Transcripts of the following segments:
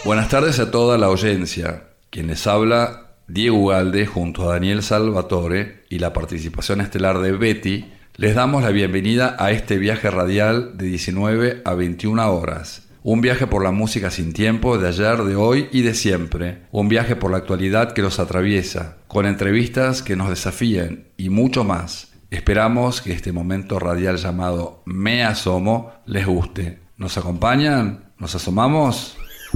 Buenas tardes a toda la audiencia. Quien les habla, Diego Ugalde, junto a Daniel Salvatore y la participación estelar de Betty, les damos la bienvenida a este viaje radial de 19 a 21 horas. Un viaje por la música sin tiempo de ayer, de hoy y de siempre. Un viaje por la actualidad que los atraviesa, con entrevistas que nos desafíen y mucho más. Esperamos que este momento radial llamado Me Asomo les guste. ¿Nos acompañan? ¿Nos asomamos?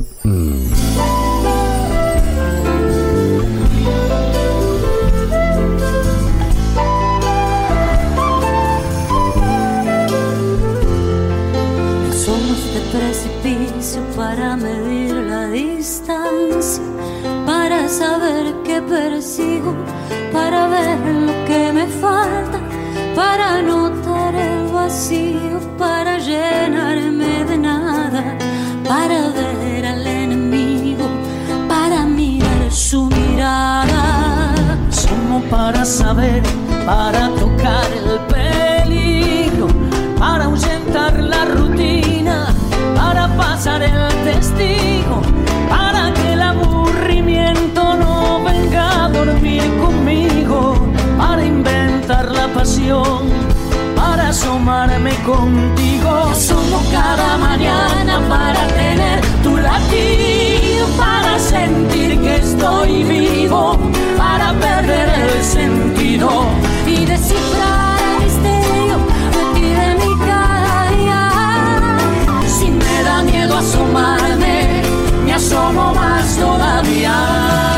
Para medir la distancia, para saber qué persigo, para ver lo que me falta, para notar el vacío, para llenarme de nada, para ver al enemigo, para mirar su mirada. Somos para saber, para tocar el peligro, para ahuyentar la rutina, para pasar el testigo, para que el aburrimiento no venga a dormir conmigo, para inventar la pasión, para asomarme contigo. Asomo cada mañana para tener tu latido, para sentir que estoy vivo, para perder el sentido y descifrar el misterio de ti, de mi cada día. Si me da miedo asomarme, me asomo más todavía.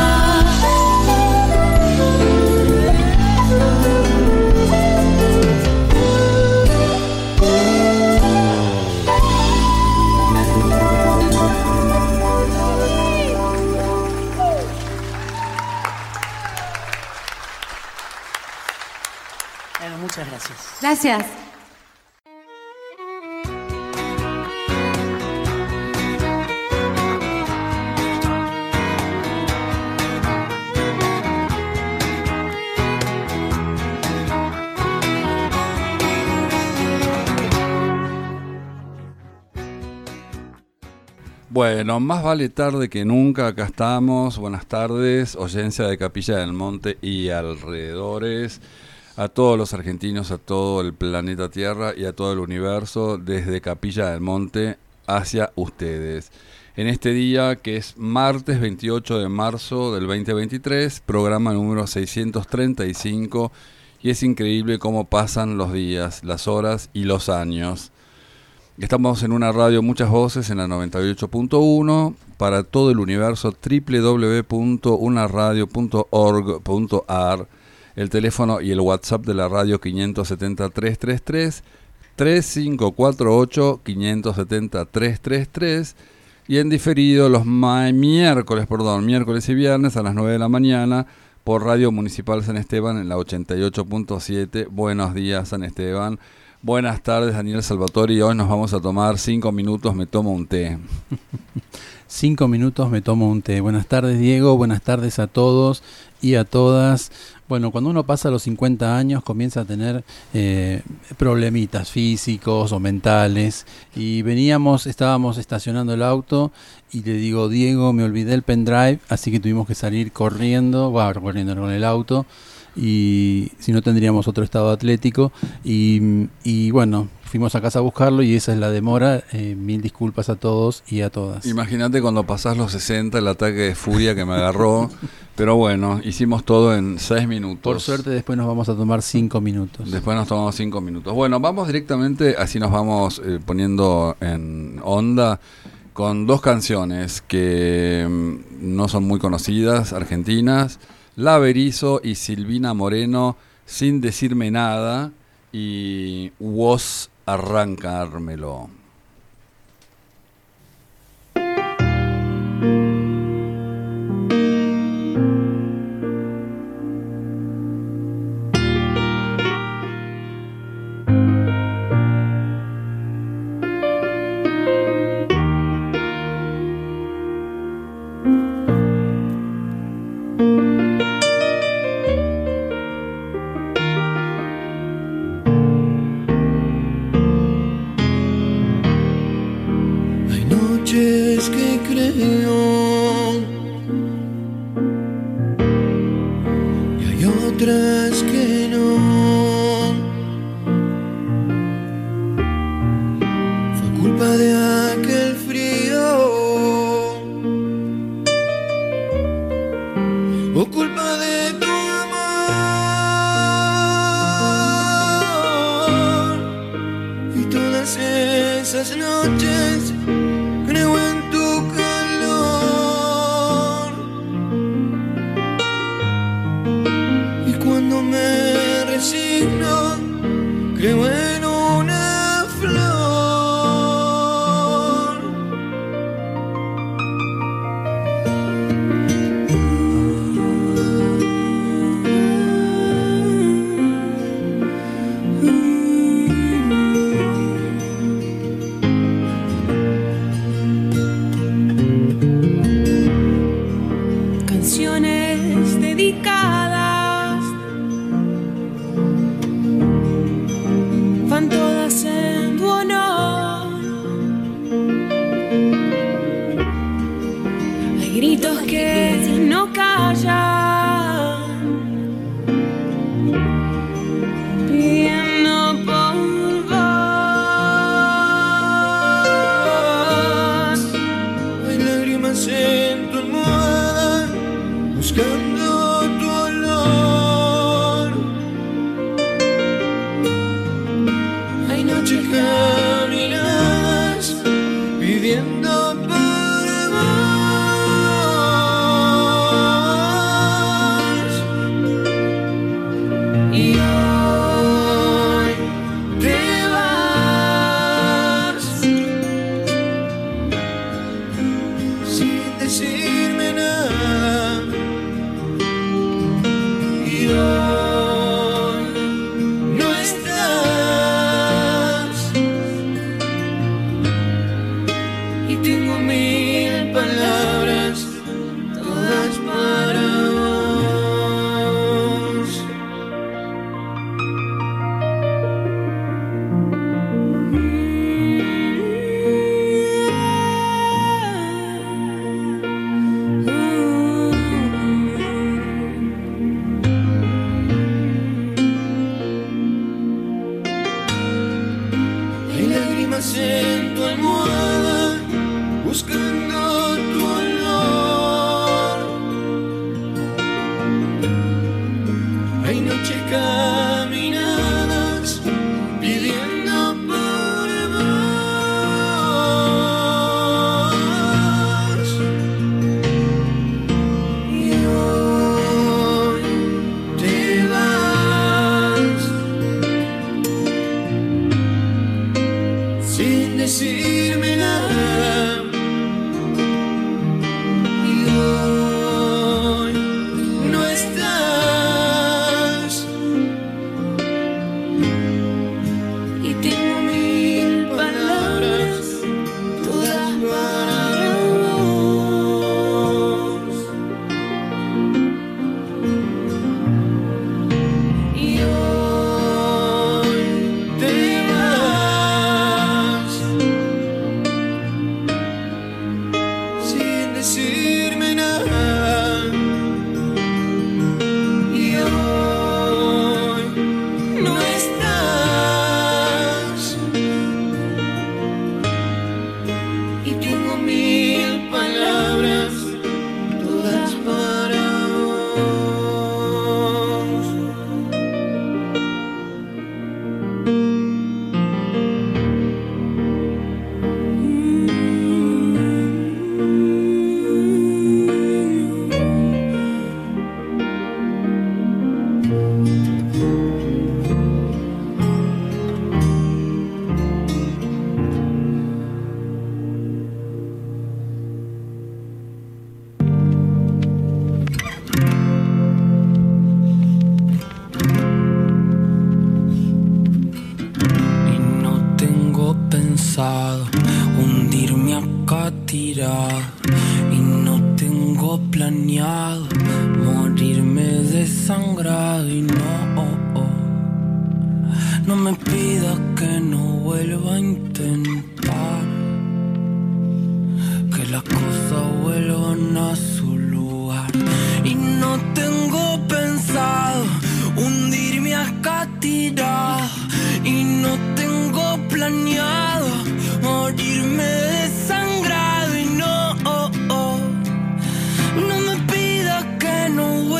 Bueno, muchas gracias. Gracias. Bueno, más vale tarde que nunca, acá estamos. Buenas tardes, audiencia de Capilla del Monte y alrededores, a todos los argentinos, a todo el planeta Tierra y a todo el universo, desde Capilla del Monte hacia ustedes. En este día, que es martes 28 de marzo del 2023, programa número 635, y es increíble cómo pasan los días, las horas y los años. Estamos en una radio Muchas Voces en la 98.1 para todo el universo, www.unaradio.org.ar. El teléfono y el WhatsApp de la radio 570-333, 3548-570-333, y en diferido los miércoles y viernes a las 9 de la mañana por Radio Municipal San Esteban en la 88.7. Buenos días, San Esteban. Buenas tardes, Daniel Salvatore, y hoy nos vamos a tomar 5 minutos, me tomo un té. 5 minutos, me tomo un té. Buenas tardes, Diego, buenas tardes a todos y a todas. Bueno, cuando uno pasa los 50 años comienza a tener problemitas físicos o mentales, y estábamos estacionando el auto y le digo, Diego, me olvidé el pendrive, así que tuvimos que salir corriendo con el auto, y si no tendríamos otro estado atlético, y bueno, fuimos a casa a buscarlo y esa es la demora. Mil disculpas a todos y a todas. Imagínate cuando pasás los 60, el ataque de furia que me agarró, pero bueno, hicimos todo en 6 minutos. Por suerte después nos vamos a tomar 5 minutos. Después nos tomamos 5 minutos. Bueno, vamos directamente, así nos vamos poniendo en onda, con 2 canciones que no son muy conocidas, argentinas, La Berizo y Silvina Moreno, Sin Decirme Nada, y Vos Arrancármelo. por culpa de tu amor. Y todas esas noches creo en tu calor. Y cuando me resigno, creo en una flor. Canciones dedicadas van todas en tu honor. Hay gritos que no callan, pidiendo por vos. Hay lágrimas en tu almohada, buscando tu olor. Hay noches caminadas pidiendo por vos. Y hoy te vas sin decirme nada. Y hoy no estás. Y tengo mil palabras, todas para vos. Hay lágrimas en tu almohada, buscando tu olor. Hay noches caminadas pidiendo por vos. Y hoy te vas sin decirme nada. Y hoy no estás. Y tengo mil palabras, todas para vos. Y hoy te vas sin decirme nada. Y hoy no estás. Y tengo mil palabras, todas para vos. Y no tengo pensado hundirme acá tirado. Y no tengo planeado morirme desangrado. Y no me pidas que no vuelva a intentar que las cosas vuelvan a su lugar. Y no tengo pensado hundirme acá tirado. Y no tengo planeado morirme desangrado. Y no me pidas que no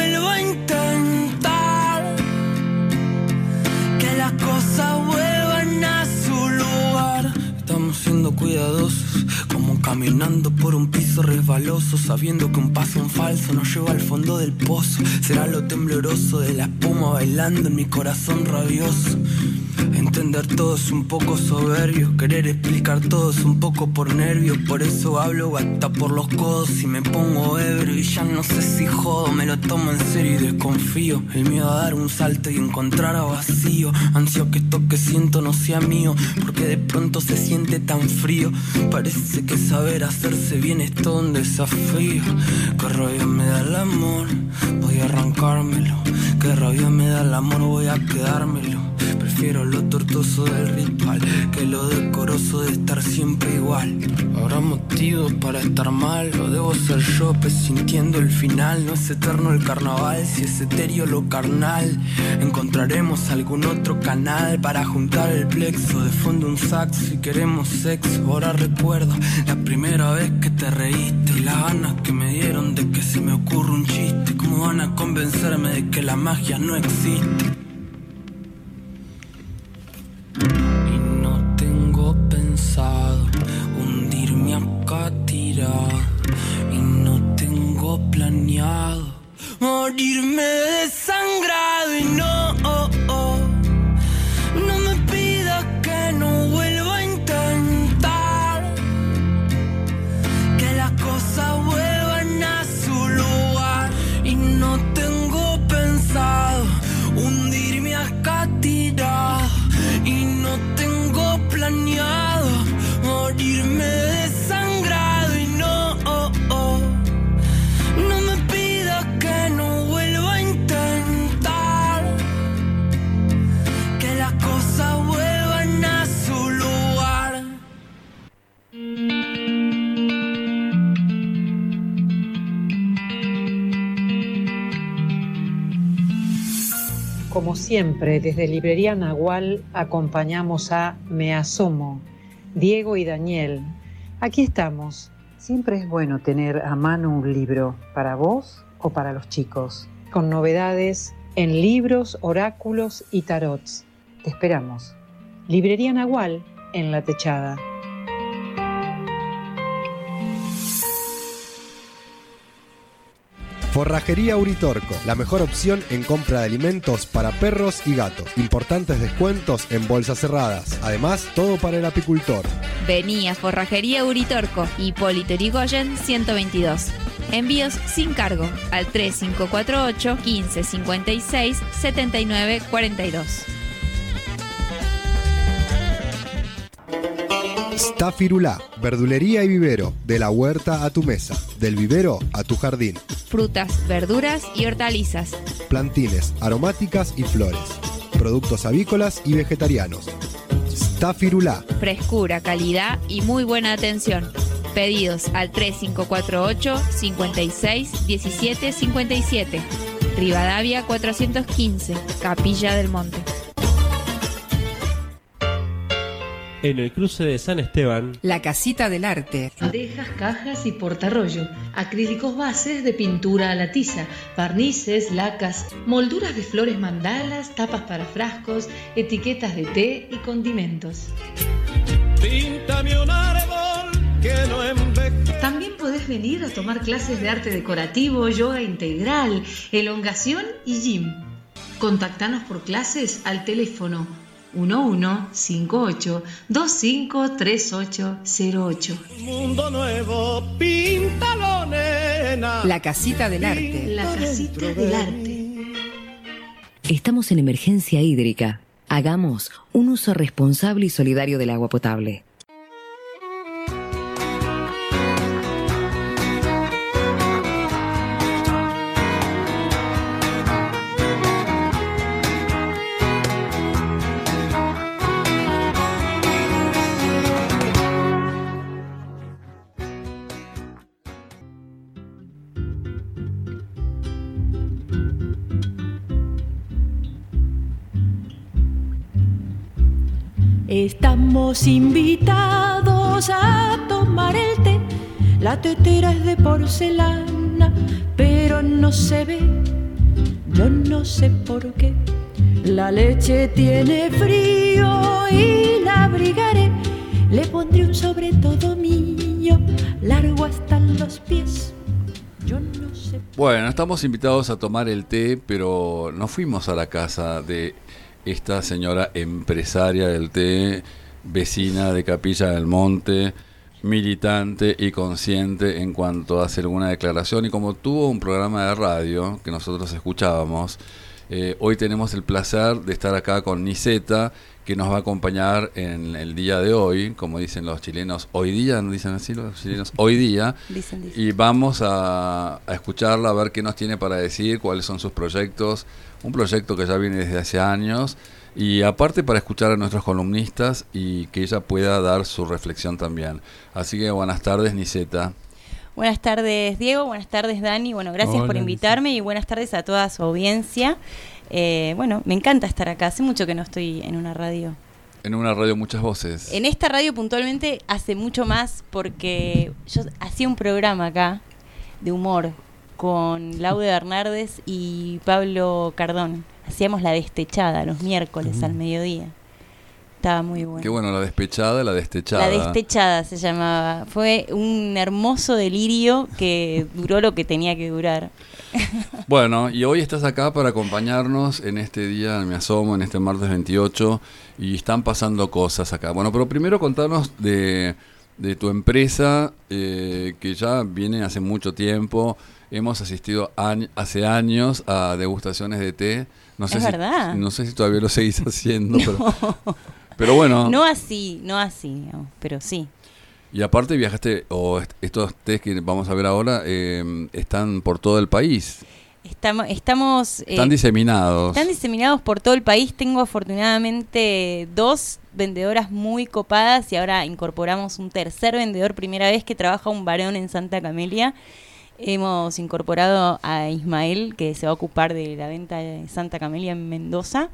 caminando por un piso resbaloso, sabiendo que un paso en falso nos lleva al fondo del pozo. Será lo tembloroso de la espuma bailando en mi corazón rabioso. Entender todo es un poco soberbio, querer explicar todo es un poco por nervio. Por eso hablo hasta por los codos y me pongo ebrio. Y ya no sé si jodo, me lo tomo en serio y desconfío. El miedo a dar un salto y encontrar a vacío. Ansio que esto que siento no sea mío, porque de pronto se siente tan frío. Parece que saber hacerse bien es todo un desafío. Qué rabia me da el amor, voy a arrancármelo. Qué rabia me da el amor, voy a quedármelo. Prefiero lo tortuoso del ritual que lo decoroso de estar siempre igual. Habrá motivos para estar mal, o debo ser yo presintiendo el final. No es eterno el carnaval, si es etéreo lo carnal. Encontraremos algún otro canal para juntar el plexo. De fondo un saxo y queremos sexo. Ahora recuerdo la primera vez que te reíste y las ganas que me dieron de que se me ocurra un chiste. ¿Cómo van a convencerme de que la magia no existe? Y no tengo pensado hundirme acá tirado. Y no tengo planeado morirme desangrado. Y no, no me pidas que no vuelva a intentar que las cosas vuelvan a su lugar. Y no tengo pensado hundirme acá tirado. Y no tengo planeado morirme desangrado. Y no, no me pidas que no vuelva a intentar que las cosas vuelvan a su lugar. Como siempre, desde Librería Nahual acompañamos a Me Asomo, Diego y Daniel. Aquí estamos. Siempre es bueno tener a mano un libro, para vos o para los chicos, con novedades en libros, oráculos y tarots. Te esperamos. Librería Nahual en La Techada. Forrajería Uritorco, la mejor opción en compra de alimentos para perros y gatos. Importantes descuentos en bolsas cerradas. Además, todo para el apicultor. Vení a Forrajería Uritorco, Hipólito Yrigoyen 122. Envíos sin cargo al 3548 1556 7942. Stafirulá, verdulería y vivero, de la huerta a tu mesa, del vivero a tu jardín. Frutas, verduras y hortalizas. Plantines, aromáticas y flores. Productos avícolas y vegetarianos. Stafirulá. Frescura, calidad y muy buena atención. Pedidos al 3548 56 17 57. Rivadavia 415, Capilla del Monte. En el cruce de San Esteban, La Casita del Arte. Bandejas, cajas y portarrollo, acrílicos bases de pintura a la tiza, barnices, lacas, molduras de flores mandalas, tapas para frascos, etiquetas de té y condimentos. Píntame un árbol que no envejece. También podés venir a tomar clases de arte decorativo, yoga integral, elongación y gym. Contactanos por clases al teléfono 1158-253808. Mundo nuevo, píntalo, nena. La Casita del Arte. La Casita del Arte. Estamos en emergencia hídrica. Hagamos un uso responsable y solidario del agua potable. Estamos invitados a tomar el té. La tetera es de porcelana, pero no se ve. Yo no sé por qué. La leche tiene frío y la abrigaré. Le pondré un sobre todo mío. largo hasta los pies. Yo no sé. Bueno, estamos invitados a tomar el té, pero no fuimos a la casa de esta señora empresaria del té, vecina de Capilla del Monte, militante y consciente en cuanto a hacer alguna declaración, y como tuvo un programa de radio que nosotros escuchábamos, hoy tenemos el placer de estar acá con Niseta, que nos va a acompañar en el día de hoy, como dicen los chilenos, hoy día, ¿no dicen así los chilenos? Hoy día, dicen. Y vamos a escucharla, a ver qué nos tiene para decir, cuáles son sus proyectos, un proyecto que ya viene desde hace años, y aparte para escuchar a nuestros columnistas y que ella pueda dar su reflexión también. Así que buenas tardes, Niseta. Buenas tardes, Diego. Buenas tardes, Dani. Bueno, gracias por invitarme y buenas tardes a toda su audiencia. Bueno, me encanta estar acá. Hace mucho que no estoy en una radio. En una radio muchas voces. En esta radio puntualmente hace mucho más porque yo hacía un programa acá de humor con Laude Bernardes y Pablo Cardón. Hacíamos La Destechada los miércoles al mediodía. Estaba muy bueno. Qué bueno, La Despechada, La Destechada. La Destechada se llamaba. Fue un hermoso delirio que duró lo que tenía que durar. Bueno, y hoy estás acá para acompañarnos en este día, Me Asomo, en este martes 28, y están pasando cosas acá. Bueno, pero primero contanos de tu empresa, que ya viene hace mucho tiempo. Hemos asistido hace años a degustaciones de té. No sé verdad. No sé si todavía lo seguís haciendo, pero bueno. No así, no, pero sí. Y aparte viajaste, estos tés que vamos a ver ahora, están por todo el país. Están diseminados. Están diseminados por todo el país. Tengo afortunadamente 2 vendedoras muy copadas y ahora incorporamos un tercer vendedor, primera vez que trabaja un varón en Santa Camelia. Hemos incorporado a Ismael, que se va a ocupar de la venta de Santa Camelia en Mendoza.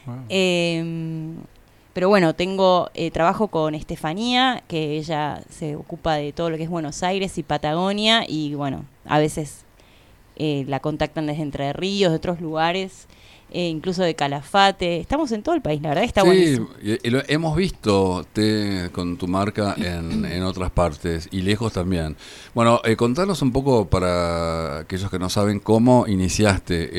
Wow. Pero bueno, trabajo con Estefanía, que ella se ocupa de todo lo que es Buenos Aires y Patagonia, y bueno, a veces la contactan desde Entre Ríos, de otros lugares, incluso de Calafate. Estamos en todo el país, la verdad que está buenísimo. Sí, hemos visto té con tu marca en otras partes, y lejos también. Bueno, contanos un poco, para aquellos que no saben, cómo iniciaste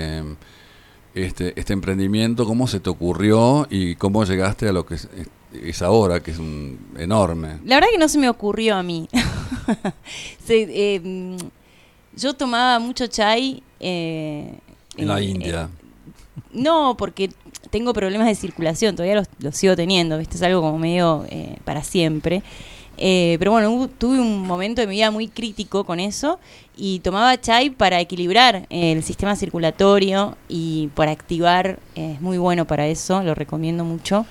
este emprendimiento, cómo se te ocurrió y cómo llegaste a lo que es ahora, que es enorme. La verdad que no se me ocurrió a mí. Yo tomaba mucho chai en la India. No, porque tengo problemas de circulación, todavía los sigo teniendo, ¿viste? Es algo como medio para siempre. Pero bueno, tuve un momento de mi vida muy crítico con eso y tomaba chai para equilibrar el sistema circulatorio y para activar. Es muy bueno para eso, lo recomiendo mucho.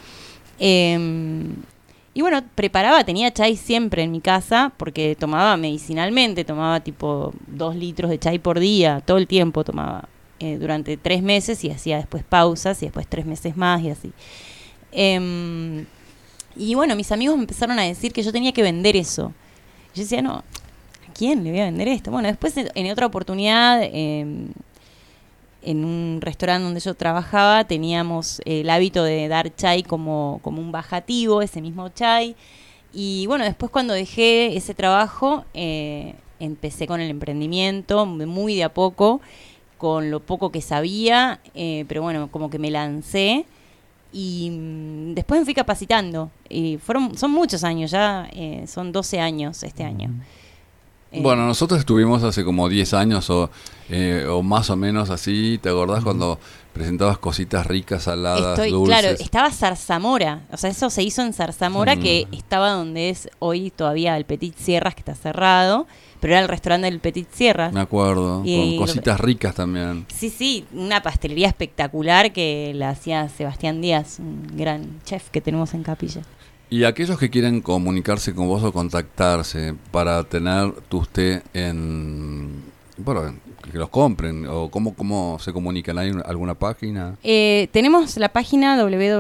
Y bueno, tenía chai siempre en mi casa porque tomaba medicinalmente, tomaba tipo 2 litros de chai por día, todo el tiempo tomaba. Durante 3 meses y hacía después pausas y después 3 meses más y así. Y bueno, mis amigos me empezaron a decir que yo tenía que vender eso. Yo decía, no, ¿a quién le voy a vender esto? Bueno, después en otra oportunidad, en un restaurante donde yo trabajaba, teníamos el hábito de dar chai como un bajativo, ese mismo chai. Y bueno, después cuando dejé ese trabajo, empecé con el emprendimiento, muy de a poco, con lo poco que sabía, pero bueno, como que me lancé y después me fui capacitando y son muchos años ya, son 12 años este año. Bueno, nosotros estuvimos hace como 10 años o más o menos así, ¿te acordás cuando presentabas cositas ricas, saladas, dulces? Claro, estaba Zarzamora, o sea, eso se hizo en Zarzamora, que estaba donde es hoy todavía el Petit Sierras, que está cerrado, pero era el restaurante del Petit Sierras. Me acuerdo, con cositas ricas también. Sí, una pastelería espectacular que la hacía Sebastián Díaz, un gran chef que tenemos en Capilla. Y aquellos que quieren comunicarse con vos o contactarse para tener tus té bueno, que los compren, o cómo se comunican, ¿hay alguna página? Tenemos la página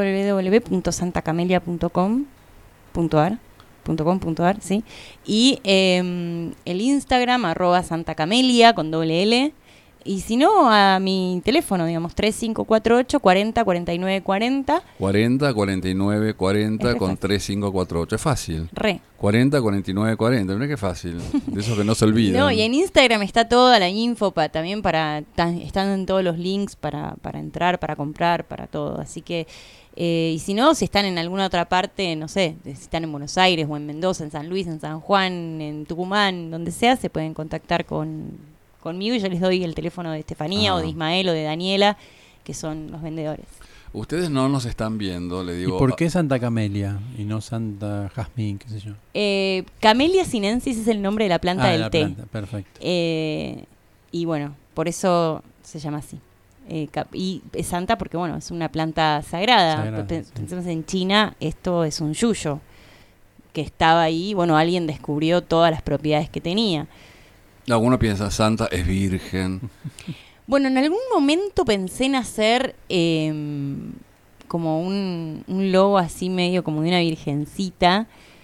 www.santacamelia.com.ar, ¿sí? Y el Instagram @santacamelia con doble L, Y si no, a mi teléfono, digamos, 3548 40 49 40. 40 49 40 con fácil. 3548. Es fácil. Re. 40 49 40. Mira qué fácil. De esos que no se olvidan. No, y en Instagram está toda la info también están todos los links para entrar, para comprar, para todo. Así que, y si no, si están en alguna otra parte, no sé, si están en Buenos Aires o en Mendoza, en San Luis, en San Juan, en Tucumán, donde sea, se pueden contactar conmigo y yo les doy el teléfono de Estefanía o de Ismael o de Daniela, que son los vendedores. Ustedes no nos están viendo, le digo. ¿Y por qué Santa Camelia y no Santa Jazmín, qué sé yo? Camellia sinensis es el nombre de la planta del té. Planta, perfecto. Y bueno, por eso se llama así. Y es santa porque, bueno, es una planta sagrada. Pensemos en China, esto es un yuyo que estaba ahí. Bueno, alguien descubrió todas las propiedades que tenía. Alguno piensa, Santa es virgen. Bueno, en algún momento pensé en hacer como un logo así medio como de una virgencita,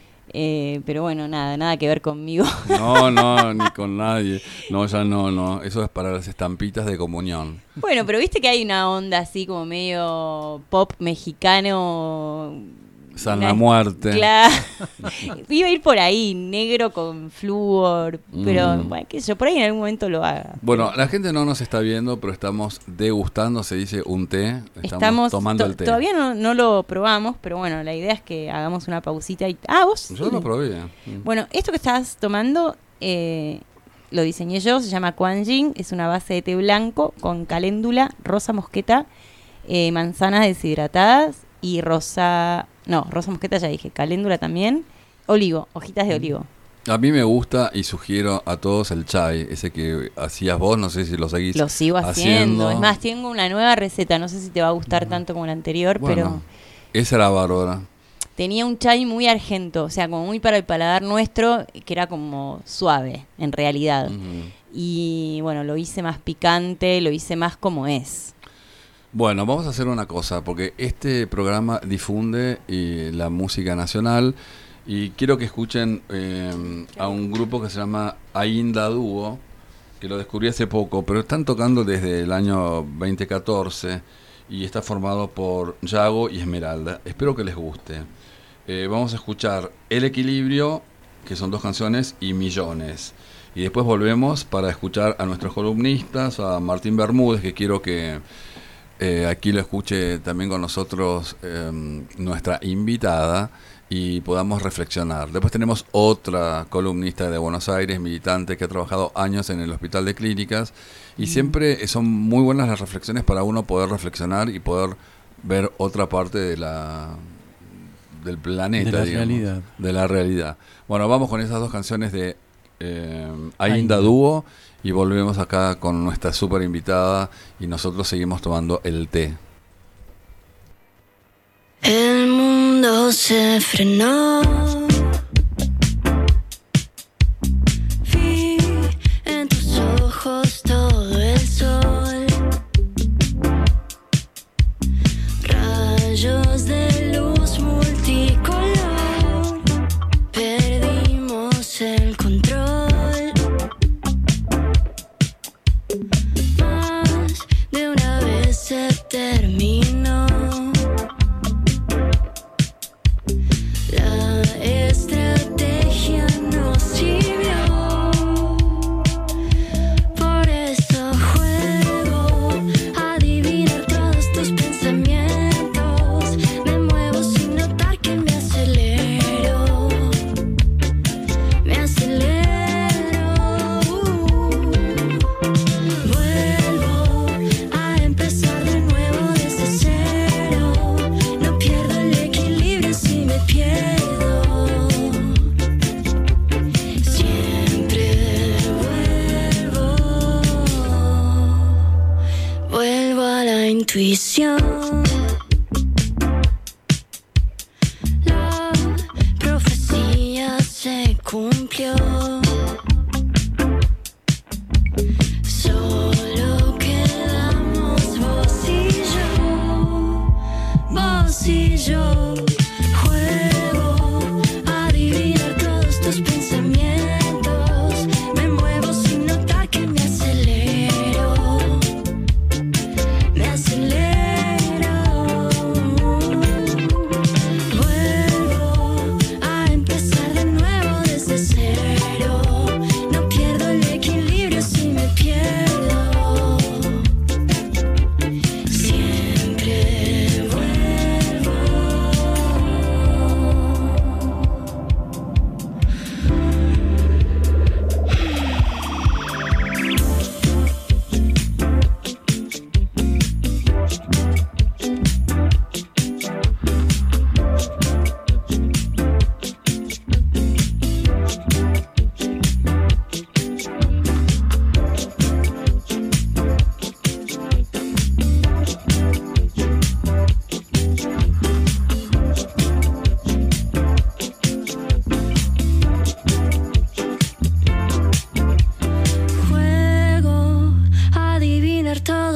pero bueno, nada que ver conmigo. No, ni con nadie. No, ya no. Eso es para las estampitas de comunión. Bueno, pero viste que hay una onda así como medio pop mexicano. San la muerte. Claro. Iba a ir por ahí, negro con flúor, pero bueno, qué sé yo, por ahí en algún momento lo haga. Bueno, la gente no nos está viendo, pero estamos degustando, se dice un té. Estamos tomando el té. Todavía no lo probamos, pero bueno, la idea es que hagamos una pausita y... vos. Yo lo probé. Bueno, esto que estás tomando lo diseñé yo, se llama Quanjing, es una base de té blanco con caléndula, rosa mosqueta, manzanas deshidratadas y rosa mosqueta ya dije, caléndula también, olivo, hojitas de olivo. A mí me gusta y sugiero a todos el chai, ese que hacías vos, no sé si lo seguís. Lo sigo haciendo. Es más, tengo una nueva receta, no sé si te va a gustar tanto como la anterior, bueno, pero... Esa era bárbara. Tenía un chai muy argento, o sea, como muy para el paladar nuestro, que era como suave, en realidad. Y bueno, lo hice más picante, lo hice más como es. Bueno, vamos a hacer una cosa, porque este programa difunde la música nacional y quiero que escuchen a un grupo que se llama Ainda Dúo, que lo descubrí hace poco, pero están tocando desde el año 2014 y está formado por Yago y Esmeralda. Espero que les guste. Vamos a escuchar El Equilibrio, que son 2 canciones, y Millones. Y después volvemos para escuchar a nuestros columnistas, a Martín Bermúdez, que quiero que... aquí lo escuche también con nosotros nuestra invitada y podamos reflexionar. Después tenemos otra columnista de Buenos Aires, militante, que ha trabajado años en el Hospital de Clínicas y siempre son muy buenas las reflexiones para uno poder reflexionar y poder ver otra parte de del planeta, de la realidad. Bueno, vamos con esas 2 canciones de Ainda Dúo. Y volvemos acá con nuestra súper invitada y nosotros seguimos tomando el té. El mundo se frenó. Vi en tus ojos todo el sol. Rayos de luz multicolor. Perdimos el control. Se terminó. La estrategia no sirvió. Por eso juego a adivinar todos tus pensamientos. Me muevo sin notar que me acelero. Me acelero. Intuición. La profecía se cumplió. Solo quedamos vos y yo. Vos y yo. Juego a adivinar todos tus pensamientos. Me muevo sin notar que me acelero.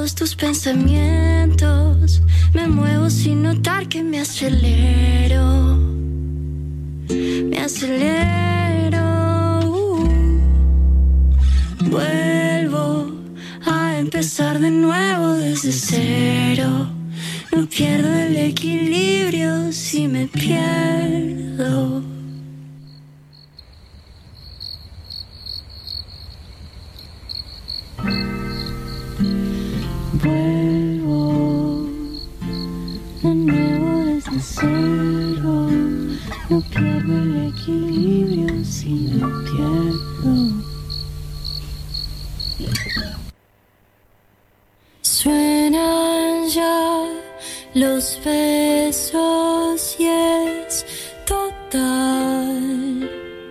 todos tus pensamientos. Me muevo sin notar que me acelero. Me acelero. Vuelvo a empezar de nuevo desde cero. No pierdo el equilibrio si me pierdo. Vuelvo de nuevo desde cero. No pierdo el equilibrio si me pierdo. Suenan ya los besos y es total.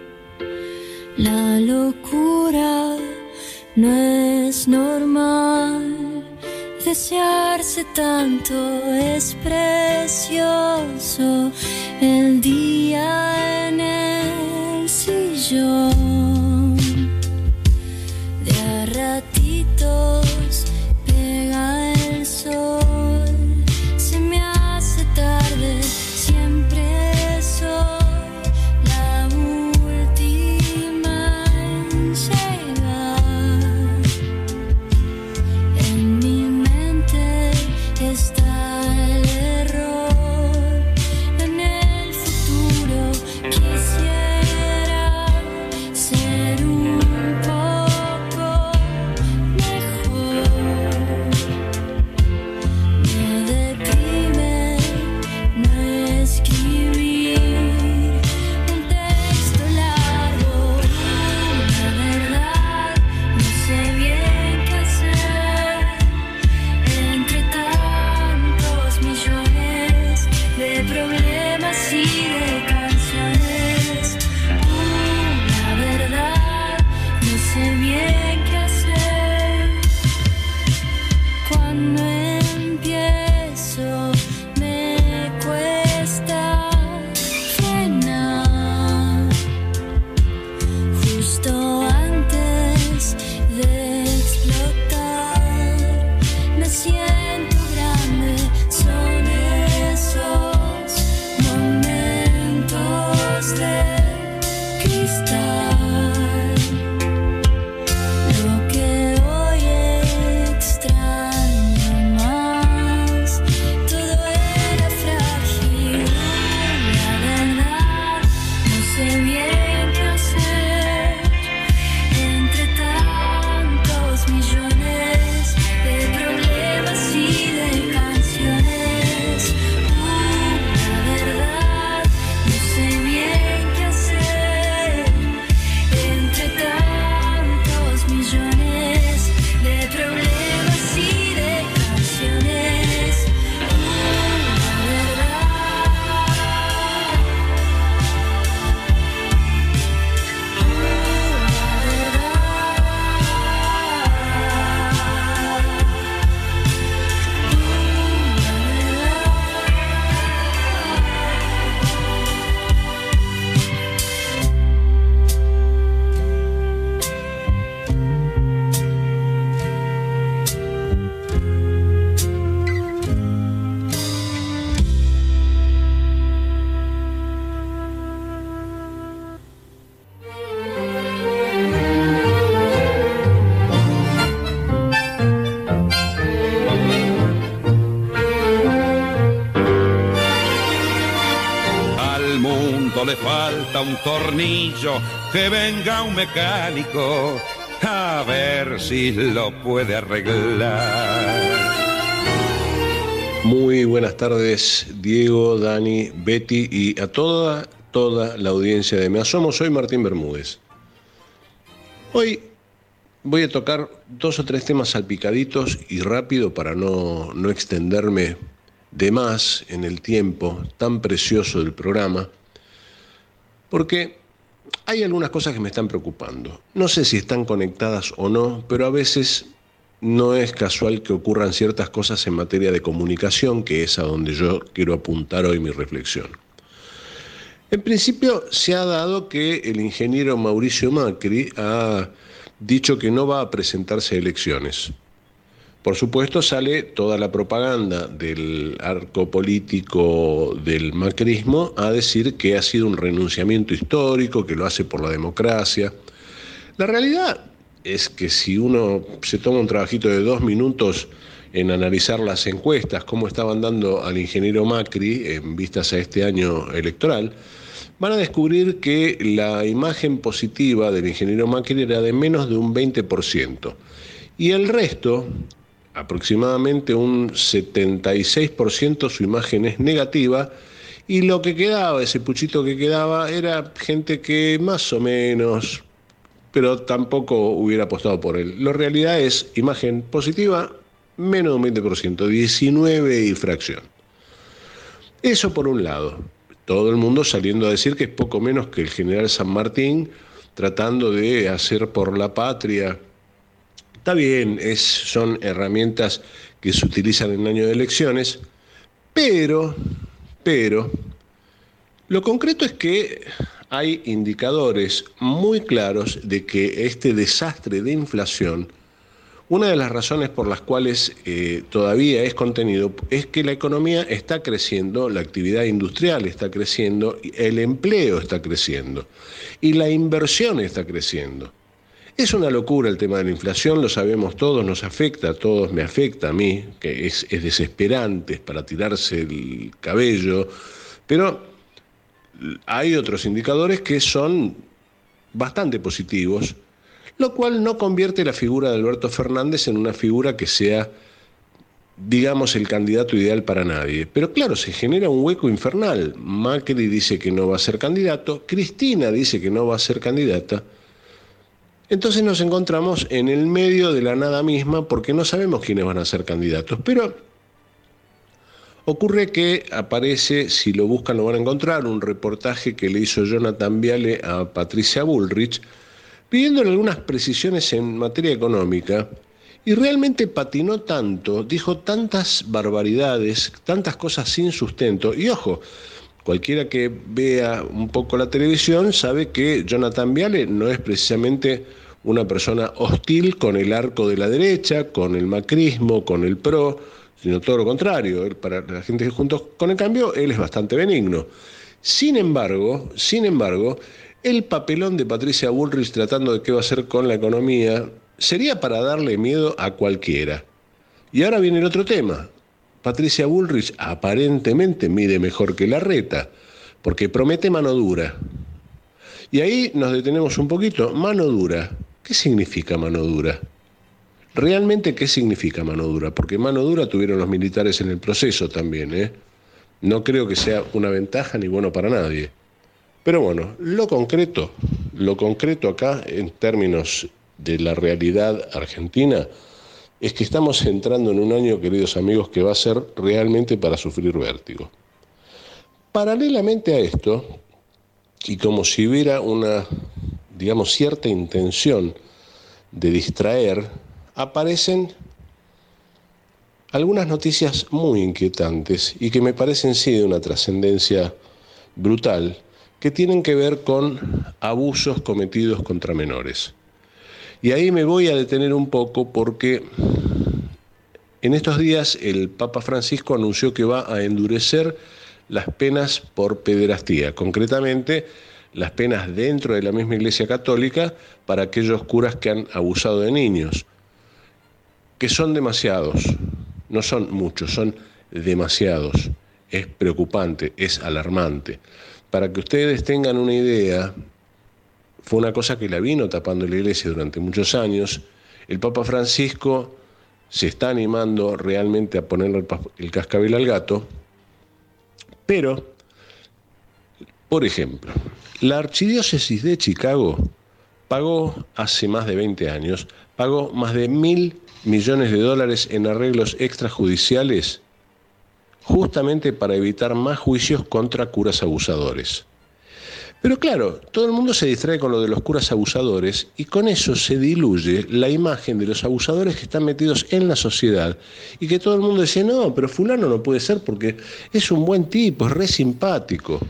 La locura no es normal. Desearse tanto es precioso. El día en el sillón, de a ratitos pega el sol. Se me hace tarde, siempre soy la última en llegar. En mi mente está el error. En el futuro quisiera ser un poco mejor. Me deprime no escribir un texto largo. La verdad, no sé bien qué hacer entre tantos millones de problemas y de canciones. La verdad, no sé bien qué hacer. Cuando empiezo me cuesta frenar. Justo antes de explotar me siento grande. Son esos momentos de cristal. Lo que hoy extraño más, todo era frágil. La verdad, no sé bien qué hacer entre tantos millones de problemas y de canciones. La verdad, no sé bien qué hacer entre tantos millones de problemas y de canciones. Al mundo le falta un tornillo, que venga un mecánico a ver si lo puede arreglar. Muy buenas tardes, Diego, Dani, Betty y a toda la audiencia de Me Asomo. Soy Martín Bermúdez. Hoy voy a tocar 2 o 3 temas salpicaditos y rápido para no extenderme de más en el tiempo tan precioso del programa, porque hay algunas cosas que me están preocupando. No sé si están conectadas o no, pero a veces no es casual que ocurran ciertas cosas en materia de comunicación, que es a donde yo quiero apuntar hoy mi reflexión. En principio se ha dado que el ingeniero Mauricio Macri ha dicho que no va a presentarse a elecciones. Por supuesto, sale toda la propaganda del arco político del macrismo a decir que ha sido un renunciamiento histórico, que lo hace por la democracia. La realidad es que si uno se toma un trabajito de 2 minutos en analizar las encuestas, cómo estaban dando al ingeniero Macri en vistas a este año electoral, van a descubrir que la imagen positiva del ingeniero Macri era de menos de un 20%. Y el resto, aproximadamente un 76%, su imagen es negativa, y lo que quedaba, ese puchito que quedaba, era gente que más o menos, pero tampoco hubiera apostado por él. La realidad es imagen positiva, menos de un 20%, 19 y fracción. Eso por un lado. Todo el mundo saliendo a decir que es poco menos que el general San Martín tratando de hacer por la patria. Está bien, son herramientas que se utilizan en año de elecciones, pero, lo concreto es que hay indicadores muy claros de que este desastre de inflación, una de las razones por las cuales todavía es contenido, es que la economía está creciendo, la actividad industrial está creciendo, el empleo está creciendo y la inversión está creciendo. Es una locura el tema de la inflación, lo sabemos todos, nos afecta a todos, me afecta a mí, que es desesperante, es para tirarse el cabello, pero hay otros indicadores que son bastante positivos, lo cual no convierte la figura de Alberto Fernández en una figura que sea, digamos, el candidato ideal para nadie. Pero claro, se genera un hueco infernal. Macri dice que no va a ser candidato, Cristina dice que no va a ser candidata. Entonces nos encontramos en el medio de la nada misma porque no sabemos quiénes van a ser candidatos. Pero ocurre que aparece, si lo buscan lo van a encontrar, un reportaje que le hizo Jonathan Viale a Patricia Bullrich, pidiéndole algunas precisiones en materia económica, y realmente patinó tanto, dijo tantas barbaridades, tantas cosas sin sustento, y ojo, cualquiera que vea un poco la televisión sabe que Jonathan Viale no es precisamente una persona hostil con el arco de la derecha, con el macrismo, con el PRO, sino todo lo contrario. Él, para la gente que Juntos con el Cambio, él es bastante benigno. Sin embargo, el papelón de Patricia Bullrich tratando de qué va a hacer con la economía sería para darle miedo a cualquiera. Y ahora viene el otro tema. Patricia Bullrich aparentemente mide mejor que Larreta, porque promete mano dura. Y ahí nos detenemos un poquito. Mano dura. ¿Qué significa mano dura? ¿Realmente qué significa mano dura? Porque mano dura tuvieron los militares en el proceso también, ¿eh? No creo que sea una ventaja ni bueno para nadie. Pero bueno, lo concreto acá, en términos de la realidad argentina, es que estamos entrando en un año, queridos amigos, que va a ser realmente para sufrir vértigo. Paralelamente a esto, y como si hubiera una, digamos, cierta intención de distraer, aparecen algunas noticias muy inquietantes y que me parecen sí de una trascendencia brutal, que tienen que ver con abusos cometidos contra menores. Y ahí me voy a detener un poco porque en estos días el Papa Francisco anunció que va a endurecer las penas por pederastía, concretamente las penas dentro de la misma Iglesia Católica para aquellos curas que han abusado de niños, que son demasiados, no son muchos, son demasiados. Es preocupante, es alarmante. Para que ustedes tengan una idea, fue una cosa que la vino tapando la Iglesia durante muchos años. El Papa Francisco se está animando realmente a ponerle el cascabel al gato, pero, por ejemplo, la Archidiócesis de Chicago pagó hace más de 20 años, pagó más de $1.000 millones en arreglos extrajudiciales justamente para evitar más juicios contra curas abusadores. Pero claro, todo el mundo se distrae con lo de los curas abusadores y con eso se diluye la imagen de los abusadores que están metidos en la sociedad y que todo el mundo dice, no, pero fulano no puede ser porque es un buen tipo, es re simpático.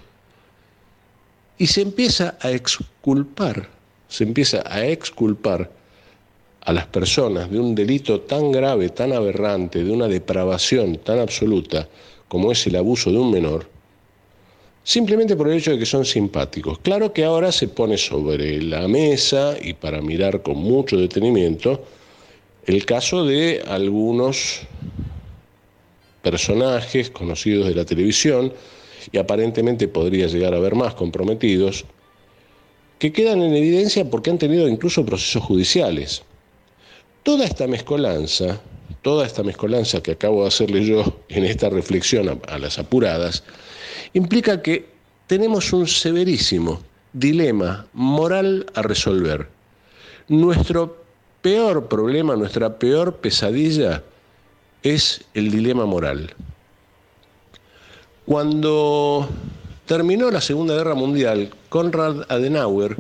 Y se empieza a exculpar a las personas de un delito tan grave, tan aberrante, de una depravación tan absoluta como es el abuso de un menor, simplemente por el hecho de que son simpáticos. Claro que ahora se pone sobre la mesa, y para mirar con mucho detenimiento, el caso de algunos personajes conocidos de la televisión, y aparentemente podría llegar a haber más comprometidos, que quedan en evidencia porque han tenido incluso procesos judiciales. Toda esta mezcolanza que acabo de hacerle yo en esta reflexión a las apuradas, implica que tenemos un severísimo dilema moral a resolver. Nuestro peor problema, nuestra peor pesadilla es el dilema moral. Cuando terminó la Segunda Guerra Mundial, Konrad Adenauer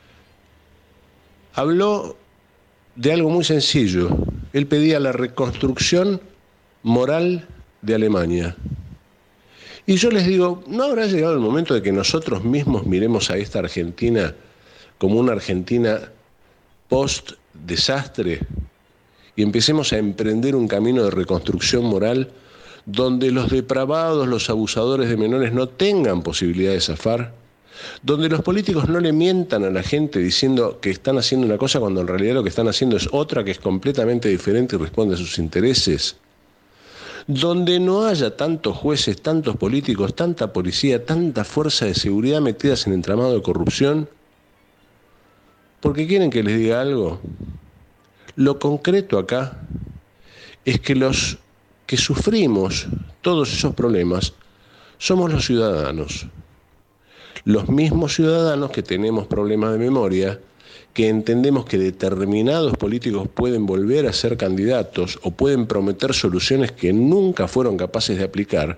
habló de algo muy sencillo. Él pedía la reconstrucción moral de Alemania. Y yo les digo, ¿no habrá llegado el momento de que nosotros mismos miremos a esta Argentina como una Argentina post-desastre y empecemos a emprender un camino de reconstrucción moral donde los depravados, los abusadores de menores no tengan posibilidad de zafar, donde los políticos no le mientan a la gente diciendo que están haciendo una cosa cuando en realidad lo que están haciendo es otra que es completamente diferente y responde a sus intereses, donde no haya tantos jueces, tantos políticos, tanta policía, tanta fuerza de seguridad metidas en entramado de corrupción? Porque quieren que les diga algo. Lo concreto acá es que los que sufrimos todos esos problemas somos los ciudadanos. Los mismos ciudadanos que tenemos problemas de memoria, que entendemos que determinados políticos pueden volver a ser candidatos o pueden prometer soluciones que nunca fueron capaces de aplicar,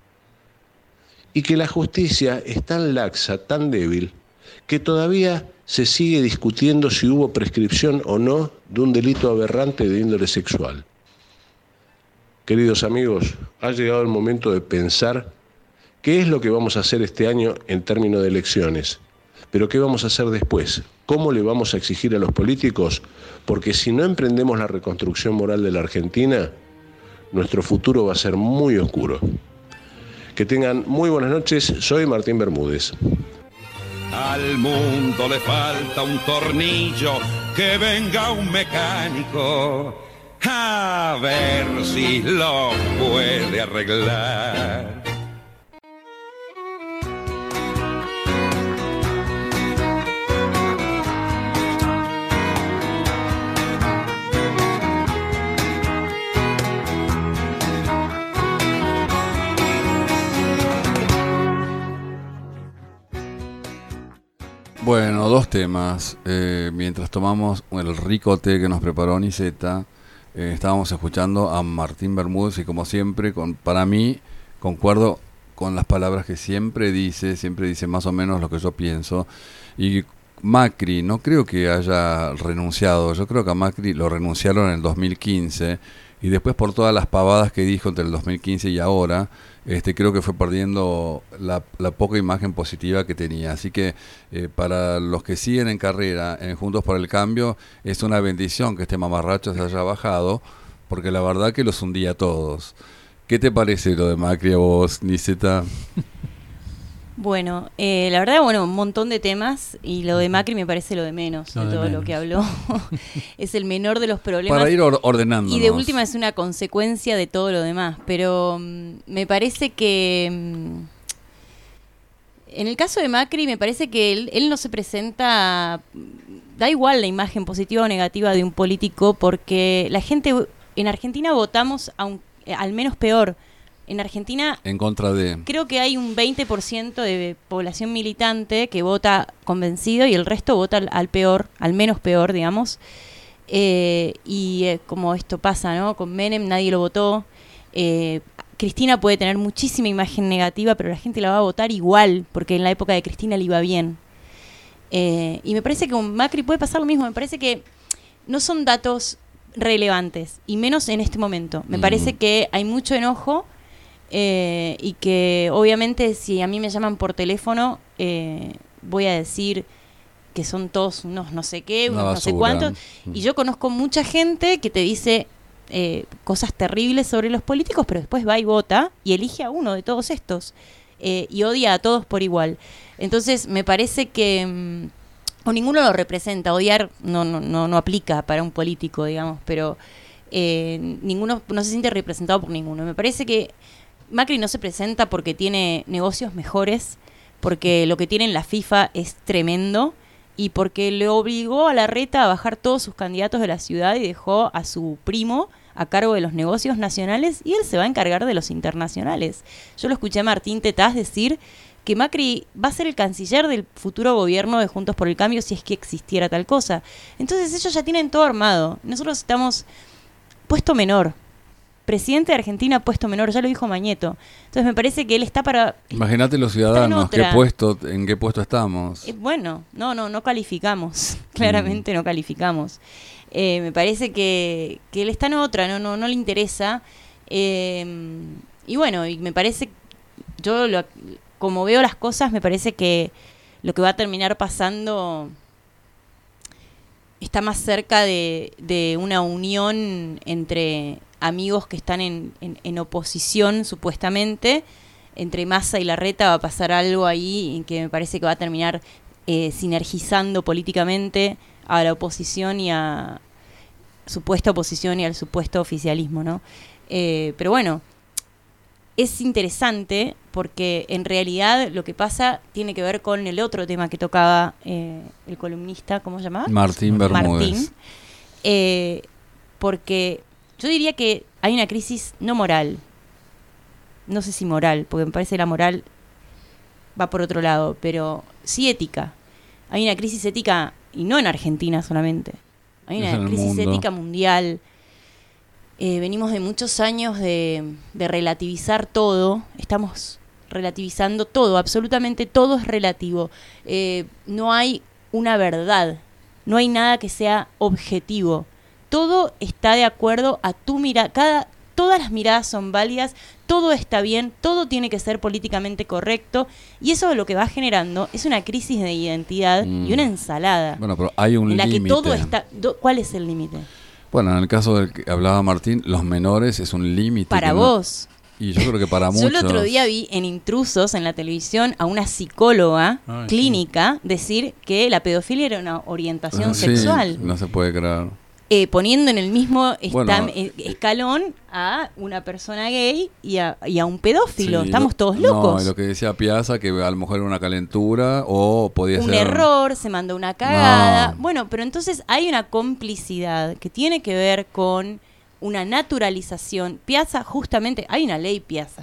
y que la justicia es tan laxa, tan débil, que todavía se sigue discutiendo si hubo prescripción o no de un delito aberrante de índole sexual. Queridos amigos, ha llegado el momento de pensar qué es lo que vamos a hacer este año en términos de elecciones, pero qué vamos a hacer después, cómo le vamos a exigir a los políticos, porque si no emprendemos la reconstrucción moral de la Argentina, nuestro futuro va a ser muy oscuro. Que tengan muy buenas noches, soy Martín Bermúdez. Al mundo le falta un tornillo, que venga un mecánico a ver si lo puede arreglar. Bueno, dos temas. Mientras tomamos el rico té que nos preparó Niseta, estábamos escuchando a Martín Bermúdez y como siempre, para mí, concuerdo con las palabras que siempre dice más o menos lo que yo pienso. Y Macri, no creo que haya renunciado, yo creo que a Macri lo renunciaron en el 2015 y después por todas las pavadas que dijo entre el 2015 y ahora, creo que fue perdiendo la poca imagen positiva que tenía. Así que para los que siguen en carrera en Juntos por el Cambio, es una bendición que este mamarracho se haya bajado, porque la verdad que los hundía a todos. ¿Qué te parece lo de Macri a vos, Niseta? Bueno, la verdad, un montón de temas, y lo de Macri me parece lo de menos de todo lo que habló. Es el menor de los problemas. Para ir ordenándonos. Y de última es una consecuencia de todo lo demás. Pero me parece que en el caso de Macri, me parece que él no se presenta, da igual la imagen positiva o negativa de un político, porque la gente en Argentina votamos al menos peor. En Argentina, en contra de... creo que hay un 20% de población militante que vota convencido y el resto vota al peor, al menos peor, digamos. Como esto pasa, ¿no? Con Menem nadie lo votó. Cristina puede tener muchísima imagen negativa, pero la gente la va a votar igual, porque en la época de Cristina le iba bien. Y me parece que con Macri puede pasar lo mismo. Me parece que no son datos relevantes, y menos en este momento. Me parece que hay mucho enojo. Y que obviamente si a mí me llaman por teléfono voy a decir que son todos unos no sé qué, Una unos no sé basura. cuántos. Y yo conozco mucha gente que te dice cosas terribles sobre los políticos, pero después va y vota y elige a uno de todos estos. Y odia a todos por igual. Entonces me parece que o ninguno lo representa. Odiar no aplica para un político, digamos, pero ninguno no se siente representado por ninguno. Me parece que Macri no se presenta porque tiene negocios mejores, porque lo que tiene en la FIFA es tremendo y porque le obligó a Larreta a bajar todos sus candidatos de la ciudad y dejó a su primo a cargo de los negocios nacionales y él se va a encargar de los internacionales. Yo lo escuché a Martín Tetaz decir que Macri va a ser el canciller del futuro gobierno de Juntos por el Cambio si es que existiera tal cosa. Entonces ellos ya tienen todo armado. Nosotros estamos puesto menor. Presidente de Argentina puesto menor, ya lo dijo Mañeto. Entonces me parece que él está para... Imagínate los ciudadanos, ¿en qué puesto estamos? Bueno, no calificamos. Claramente no calificamos. Me parece que él está en otra, no le interesa. Y bueno, y me parece, como veo las cosas, me parece que lo que va a terminar pasando está más cerca de una unión entre amigos que están en oposición, supuestamente. Entre Massa y Larreta va a pasar algo ahí que me parece que va a terminar sinergizando políticamente a la oposición y a supuesta oposición y al supuesto oficialismo, ¿no? Pero bueno, es interesante porque en realidad lo que pasa tiene que ver con el otro tema que tocaba el columnista, ¿cómo se llamaba? Martín Bermúdez. Porque yo diría que hay una crisis no moral, no sé si moral, porque me parece que la moral va por otro lado, pero sí ética. Hay una crisis ética, y no en Argentina solamente. Hay una crisis ética mundial. Venimos de muchos años de relativizar todo. Estamos relativizando todo, absolutamente todo es relativo. No hay una verdad, no hay nada que sea objetivo. Todo está de acuerdo a tu mirada. Todas las miradas son válidas, todo está bien, todo tiene que ser políticamente correcto, y eso lo que va generando es una crisis de identidad y una ensalada. Bueno, pero hay un límite. En la que todo está... ¿Cuál es el límite? Bueno, en el caso del que hablaba Martín, los menores es un límite. Para vos. Y yo creo que para muchos. Yo el otro día vi en Intrusos, en la televisión, a una psicóloga clínica decir que la pedofilia era una orientación sexual. No se puede creer. Poniendo en el mismo escalón a una persona gay y a un pedófilo. Estamos todos locos. No, lo que decía Piazza, que a lo mejor era una calentura o podía ser... Un error, se mandó una cagada. No. Bueno, pero entonces hay una complicidad que tiene que ver con una naturalización. Piazza, justamente, hay una ley Piazza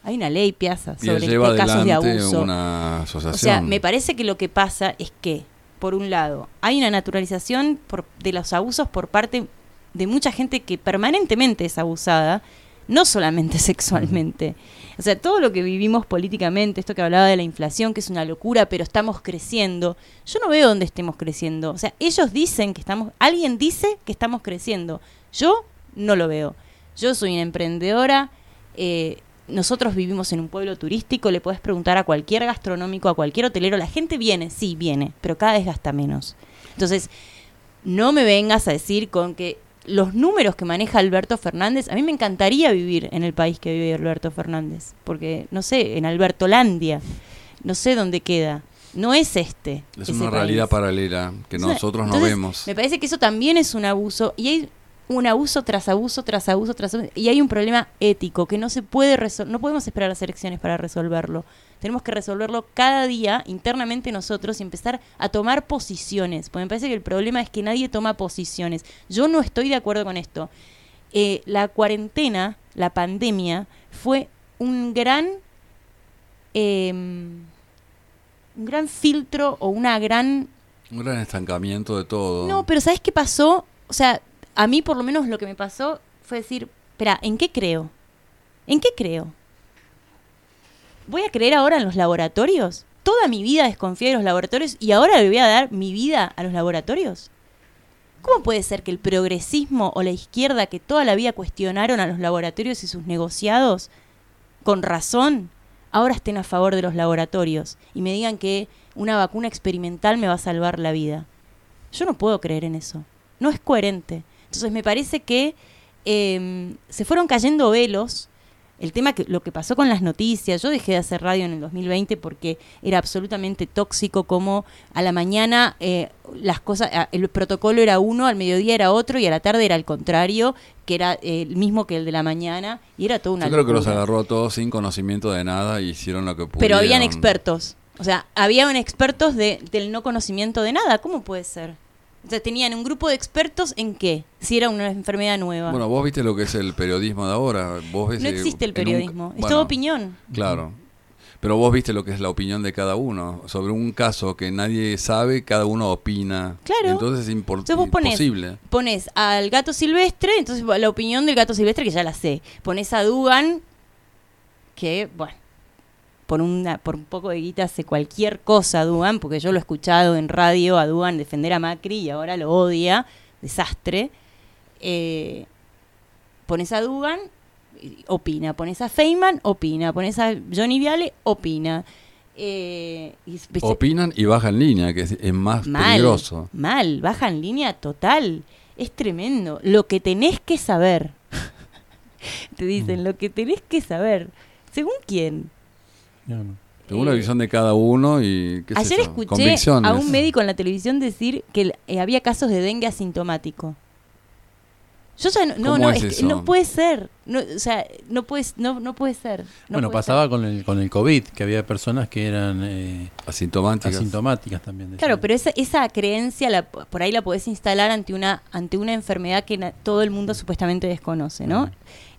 sobre casos de abuso. Una asociación. O sea, me parece que lo que pasa es que, por un lado, hay una naturalización de los abusos por parte de mucha gente que permanentemente es abusada, no solamente sexualmente. O sea, todo lo que vivimos políticamente, esto que hablaba de la inflación, que es una locura, pero estamos creciendo. Yo no veo dónde estemos creciendo. O sea, ellos dicen que alguien dice que estamos creciendo. Yo no lo veo. Yo soy una emprendedora, nosotros vivimos en un pueblo turístico, le podés preguntar a cualquier gastronómico, a cualquier hotelero, la gente viene, sí viene, pero cada vez gasta menos. Entonces, no me vengas a decir con que los números que maneja Alberto Fernández, a mí me encantaría vivir en el país que vive Alberto Fernández, porque, no sé, en Albertolandia, no sé dónde queda, no es Es una realidad paralela que nosotros no vemos. Me parece que eso también es un abuso, y hay un abuso tras abuso, tras abuso, tras abuso, y hay un problema ético que no se puede resolver, no podemos esperar las elecciones para resolverlo. Tenemos que resolverlo cada día internamente nosotros y empezar a tomar posiciones, porque me parece que el problema es que nadie toma posiciones. Yo no estoy de acuerdo con esto. La cuarentena, la pandemia, fue un gran filtro o un gran estancamiento de todo. No, pero ¿sabes qué pasó? O sea, a mí por lo menos lo que me pasó fue decir, espera, ¿en qué creo? ¿En qué creo? ¿Voy a creer ahora en los laboratorios? Toda mi vida desconfié de los laboratorios y ahora le voy a dar mi vida a los laboratorios. ¿Cómo puede ser que el progresismo o la izquierda, que toda la vida cuestionaron a los laboratorios y sus negociados, con razón, ahora estén a favor de los laboratorios y me digan que una vacuna experimental me va a salvar la vida. Yo no puedo creer en eso. No es coherente. Entonces me parece que se fueron cayendo velos. El tema lo que pasó con las noticias, yo dejé de hacer radio en el 2020 porque era absolutamente tóxico, como a la mañana las cosas, el protocolo era uno, al mediodía era otro y a la tarde era el contrario, que era el mismo que el de la mañana, y era toda una Yo creo que locura. los agarró a todos sin conocimiento de nada y hicieron lo que pudieron. Pero habían expertos, o sea, habían expertos del no conocimiento de nada. ¿Cómo puede ser? O sea, tenían un grupo de expertos en qué, si era una enfermedad nueva. Bueno, vos viste lo que es el periodismo de ahora. Vos ves, No existe el en periodismo, es bueno, toda opinión. Claro. Pero vos viste lo que es la opinión de cada uno. Sobre un caso que nadie sabe, cada uno opina. Claro. Entonces es Entonces vos imposible. pones al gato silvestre, entonces la opinión del gato silvestre, que ya la sé. Pones a Dugan, que, bueno, por un poco de guita hace cualquier cosa Dugan, porque yo lo he escuchado en radio a Dugan defender a Macri y ahora lo odia. Desastre. Pones a Dugan, opina. Pones a Feynman, opina. Pones a Johnny Viale, opina. Opinan y bajan línea, que es más peligroso. Mal, baja en línea total. Es tremendo. Lo que tenés que saber. Te dicen, lo que tenés que saber. ¿Según quién? Según la visión de cada uno y qué sé Ayer yo, escuché convicciones. a un médico en la televisión decir que había casos de dengue asintomático. Yo ya ¿Cómo es eso? no puede ser. No, o sea, no puede ser. No Bueno, puede pasaba ser. con el COVID, que había personas que eran asintomáticas también. Claro, pero esa creencia por ahí la podés instalar ante una enfermedad que todo el mundo supuestamente desconoce, ¿no?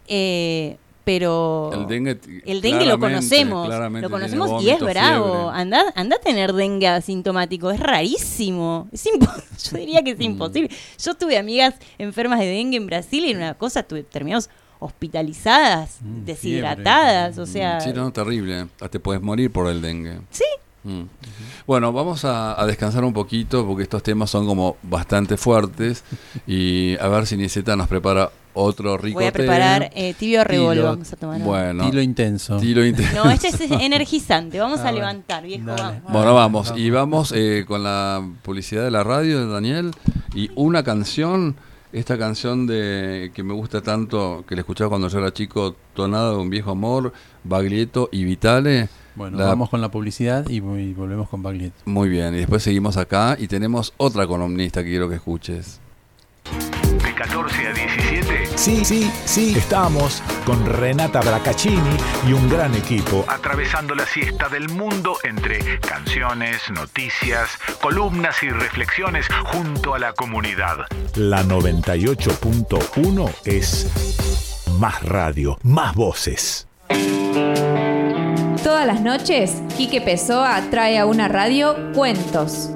Pero el dengue lo conocemos y es bravo. Anda a tener dengue asintomático, es rarísimo. Yo diría que es imposible. Yo tuve amigas enfermas de dengue en Brasil y en una cosa terminamos hospitalizadas, deshidratadas, o sea... Sí, no, terrible. Te puedes morir por el dengue. Sí. Bueno, vamos a descansar un poquito porque estos temas son como bastante fuertes y a ver si Niseta nos prepara otro rico Voy a preparar tibio revol, vamos a tomar. Bueno, Tilo intenso. No, este es energizante, vamos a levantar, viejo. Vamos. Bueno, vamos. Y vamos con la publicidad de la radio de Daniel y una canción, esta canción que me gusta tanto, que la escuchaba cuando yo era chico, Tonada de un viejo amor, Baglietto y Vitale. Bueno, vamos con la publicidad y volvemos con Baglietto. Muy bien, y después seguimos acá y tenemos otra columnista que quiero que escuches. De 14 a 17. Sí. Estamos con Renata Bracaccini y un gran equipo atravesando la siesta del mundo entre canciones, noticias, columnas y reflexiones junto a la comunidad. La 98.1 es más radio, más voces. Todas las noches, Quique Pessoa trae a una radio cuentos.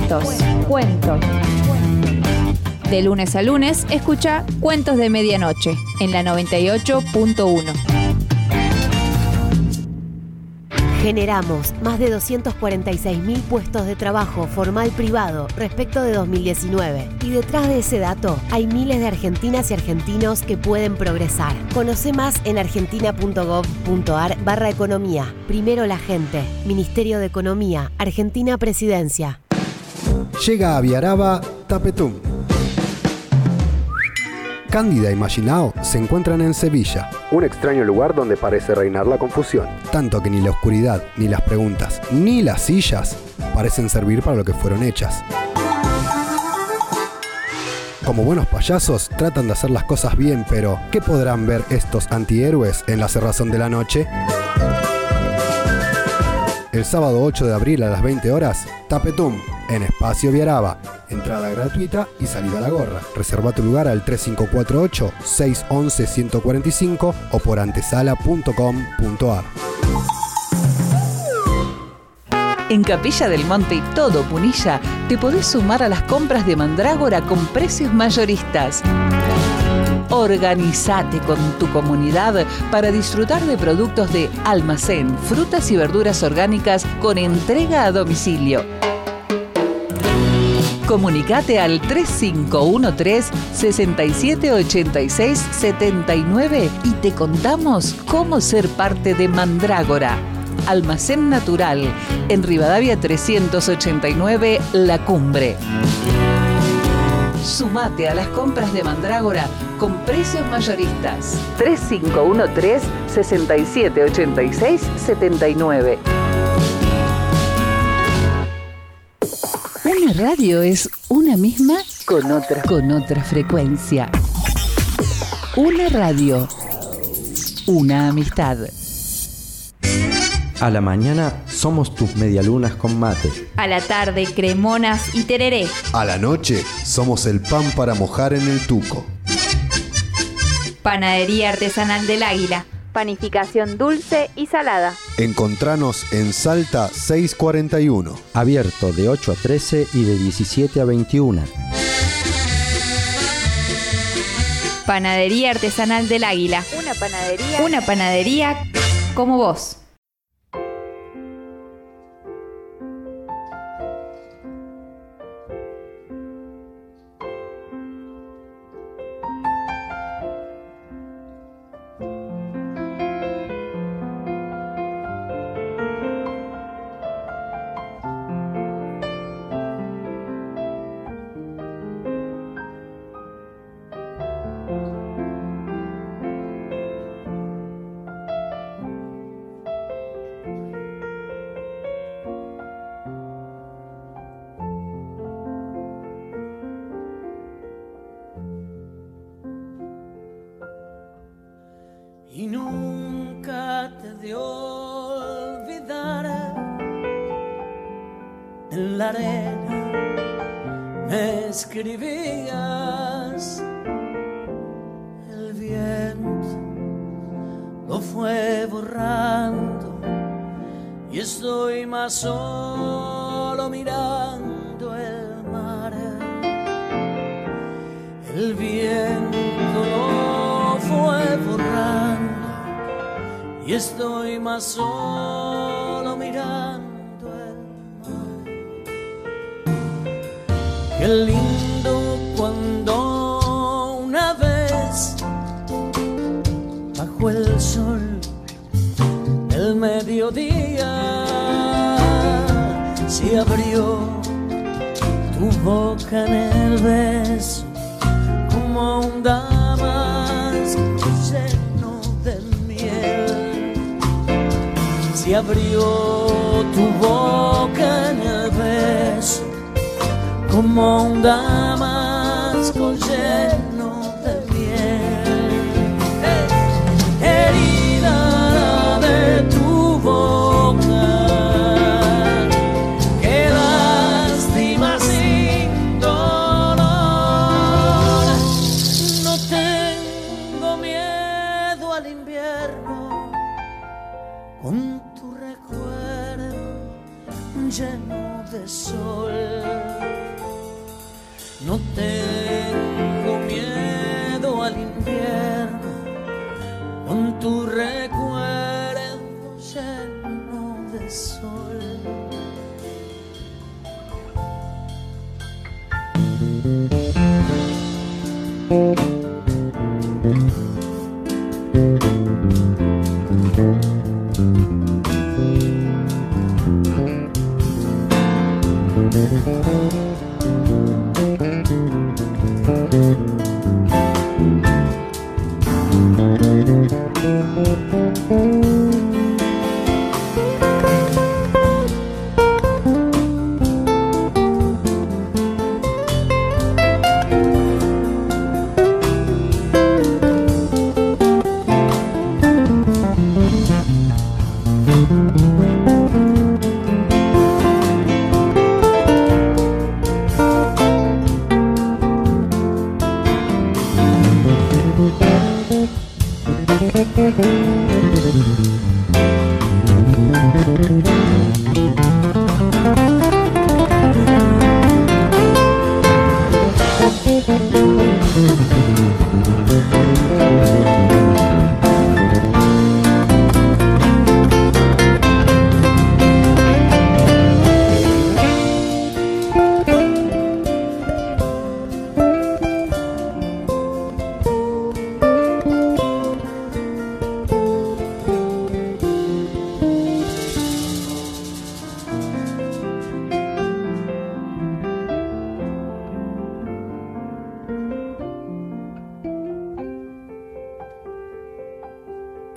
De lunes a lunes, escucha Cuentos de Medianoche en la 98.1. Generamos más de 246.000 puestos de trabajo formal privado respecto de 2019. Y detrás de ese dato hay miles de argentinas y argentinos que pueden progresar. Conoce más en argentina.gov.ar/economía. Primero la gente. Ministerio de Economía. Argentina Presidencia. Llega a Viaraba Tapetum. Cándida y Maginao se encuentran en Sevilla, un extraño lugar donde parece reinar la confusión, tanto que ni la oscuridad, ni las preguntas, ni las sillas parecen servir para lo que fueron hechas. Como buenos payasos, tratan de hacer las cosas bien, pero ¿qué podrán ver estos antihéroes en la cerrazón de la noche? El sábado 8 de abril a las 20 horas, Tapetum, en Espacio Viaraba. Entrada gratuita y salida a la gorra. Reserva tu lugar al 3548-611-145 o por antesala.com.ar. En Capilla del Monte y todo Punilla te podés sumar a las compras de Mandrágora con precios mayoristas. Organizate con tu comunidad para disfrutar de productos de almacén, frutas y verduras orgánicas con entrega a domicilio. Comunicate al 3513-6786-79 y te contamos cómo ser parte de Mandrágora. Almacén Natural, en Rivadavia 389, La Cumbre. Sumate a las compras de Mandrágora con precios mayoristas. 3513-6786-79. Una radio es una misma con otra frecuencia. Una radio. Una amistad. A la mañana somos tus medialunas con mate. A la tarde, cremonas y tereré. A la noche somos el pan para mojar en el tuco. Panadería Artesanal del Águila. Panificación dulce y salada. Encontranos en Salta 641. Abierto de 8 a 13 y de 17 a 21. Panadería Artesanal del Águila. Una panadería como vos. Y nunca te de olvidar, en la arena me escribías, el viento lo fue borrando y estoy más solo mirando el mar. El viento lo fue borrando y estoy más solo mirando el mar. Qué lindo cuando una vez bajo el sol del mediodía se abrió tu boca en el beso como un damasco lleno de miel. Se abrió tu boca en el beso como un damasco lleno de miel. Herida de tu boca, que lástima sin dolor. No tengo miedo al invierno con tu recuerdo lleno de sol. No tengo miedo al invierno con tu recuerdo lleno de sol.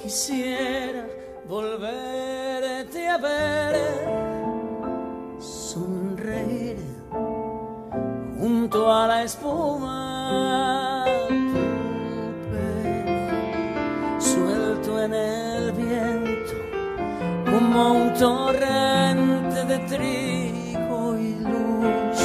quisiera volverte a ver, sonreír junto a la espuma, tu pelo suelto en el viento como un torrente de trigo y luz,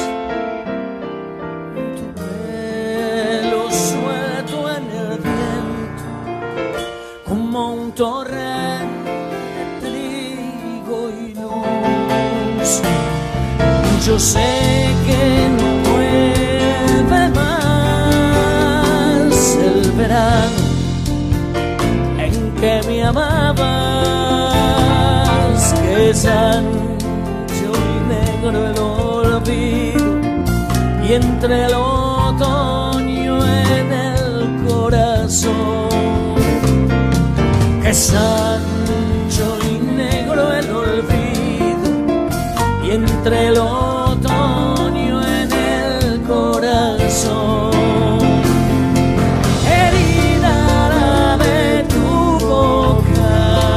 tu pelo suelto en el viento como un torrente de trigo y luz. Yo sé que no vuelve más el verano en que me amabas, que es ancho y negro el olvido y entre el otoño en el corazón, que es ancho y negro el olvido y entre el otoño en el corazón. Herida de tu boca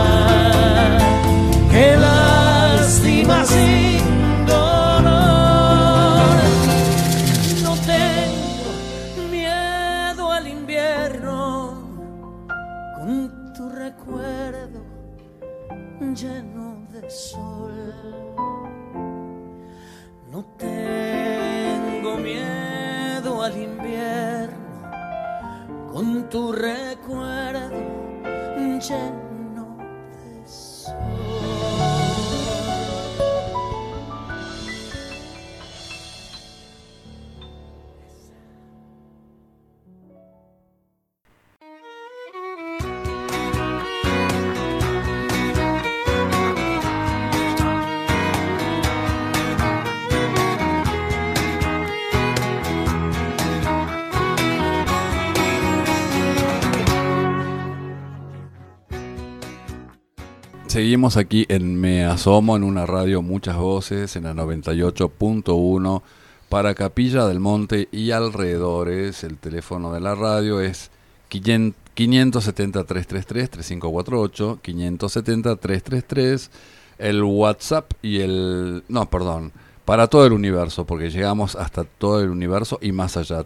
que lastima sin dolor. No tengo miedo al invierno con tu recuerdo lleno de sol. No tengo miedo al invierno con tu recuerdo lleno de sol. Seguimos aquí en Me Asomo, en una radio Muchas Voces, en la 98.1 para Capilla del Monte y alrededores. El teléfono de la radio es 570-333-3548, 570-333, el WhatsApp y el... No, perdón, para todo el universo, porque llegamos hasta todo el universo y más allá,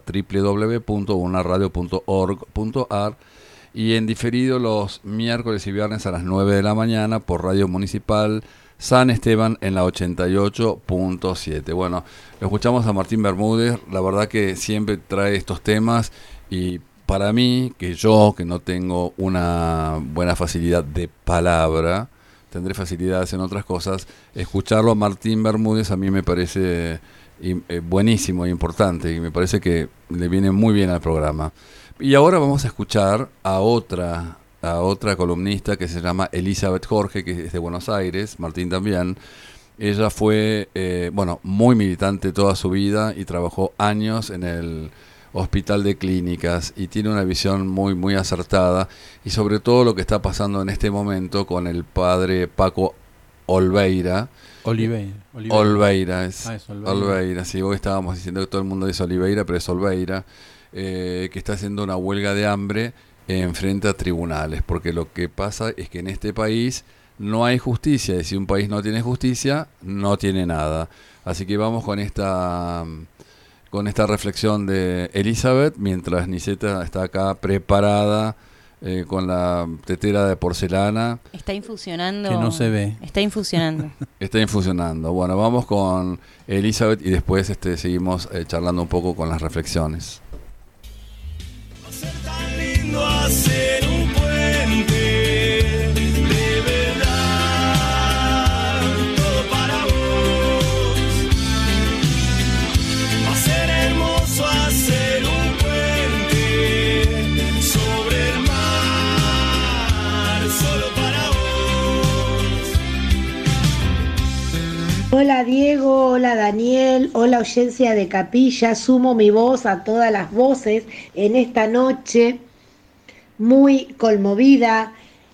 www.unaradio.org.ar, y en diferido los miércoles y viernes a las 9 de la mañana por Radio Municipal San Esteban en la 88.7. Bueno, lo escuchamos a Martín Bermúdez, la verdad que siempre trae estos temas y para mí, que no tengo una buena facilidad de palabra, tendré facilidades en otras cosas, escucharlo a Martín Bermúdez a mí me parece buenísimo e importante y me parece que le viene muy bien al programa. Y ahora vamos a escuchar a otra columnista que se llama Elizabeth Jorge, que es de Buenos Aires, Martín también. Ella fue, muy militante toda su vida y trabajó años en el Hospital de Clínicas y tiene una visión muy, muy acertada y sobre todo lo que está pasando en este momento con el padre Paco Olveira. Olveira, sí, hoy estábamos diciendo que todo el mundo dice Oliveira, pero es Olveira. Que está haciendo una huelga de hambre frente a tribunales, porque lo que pasa es que en este país no hay justicia, y si un país no tiene justicia, no tiene nada. Así que vamos con esta reflexión de Elizabeth, mientras Niseta está acá preparada con la tetera de porcelana. Está infusionando. Que no se ve. Está infusionando. Está infusionando. Bueno, vamos con Elizabeth y después seguimos charlando un poco con las reflexiones. Tan lindo hacer un puente, de verdad, todo para vos. Va a ser hermoso hacer un puente sobre el mar, solo para vos. Hola Diego, hola Daniel, hola audiencia de Capilla, sumo mi voz a todas las voces en esta noche muy conmovida,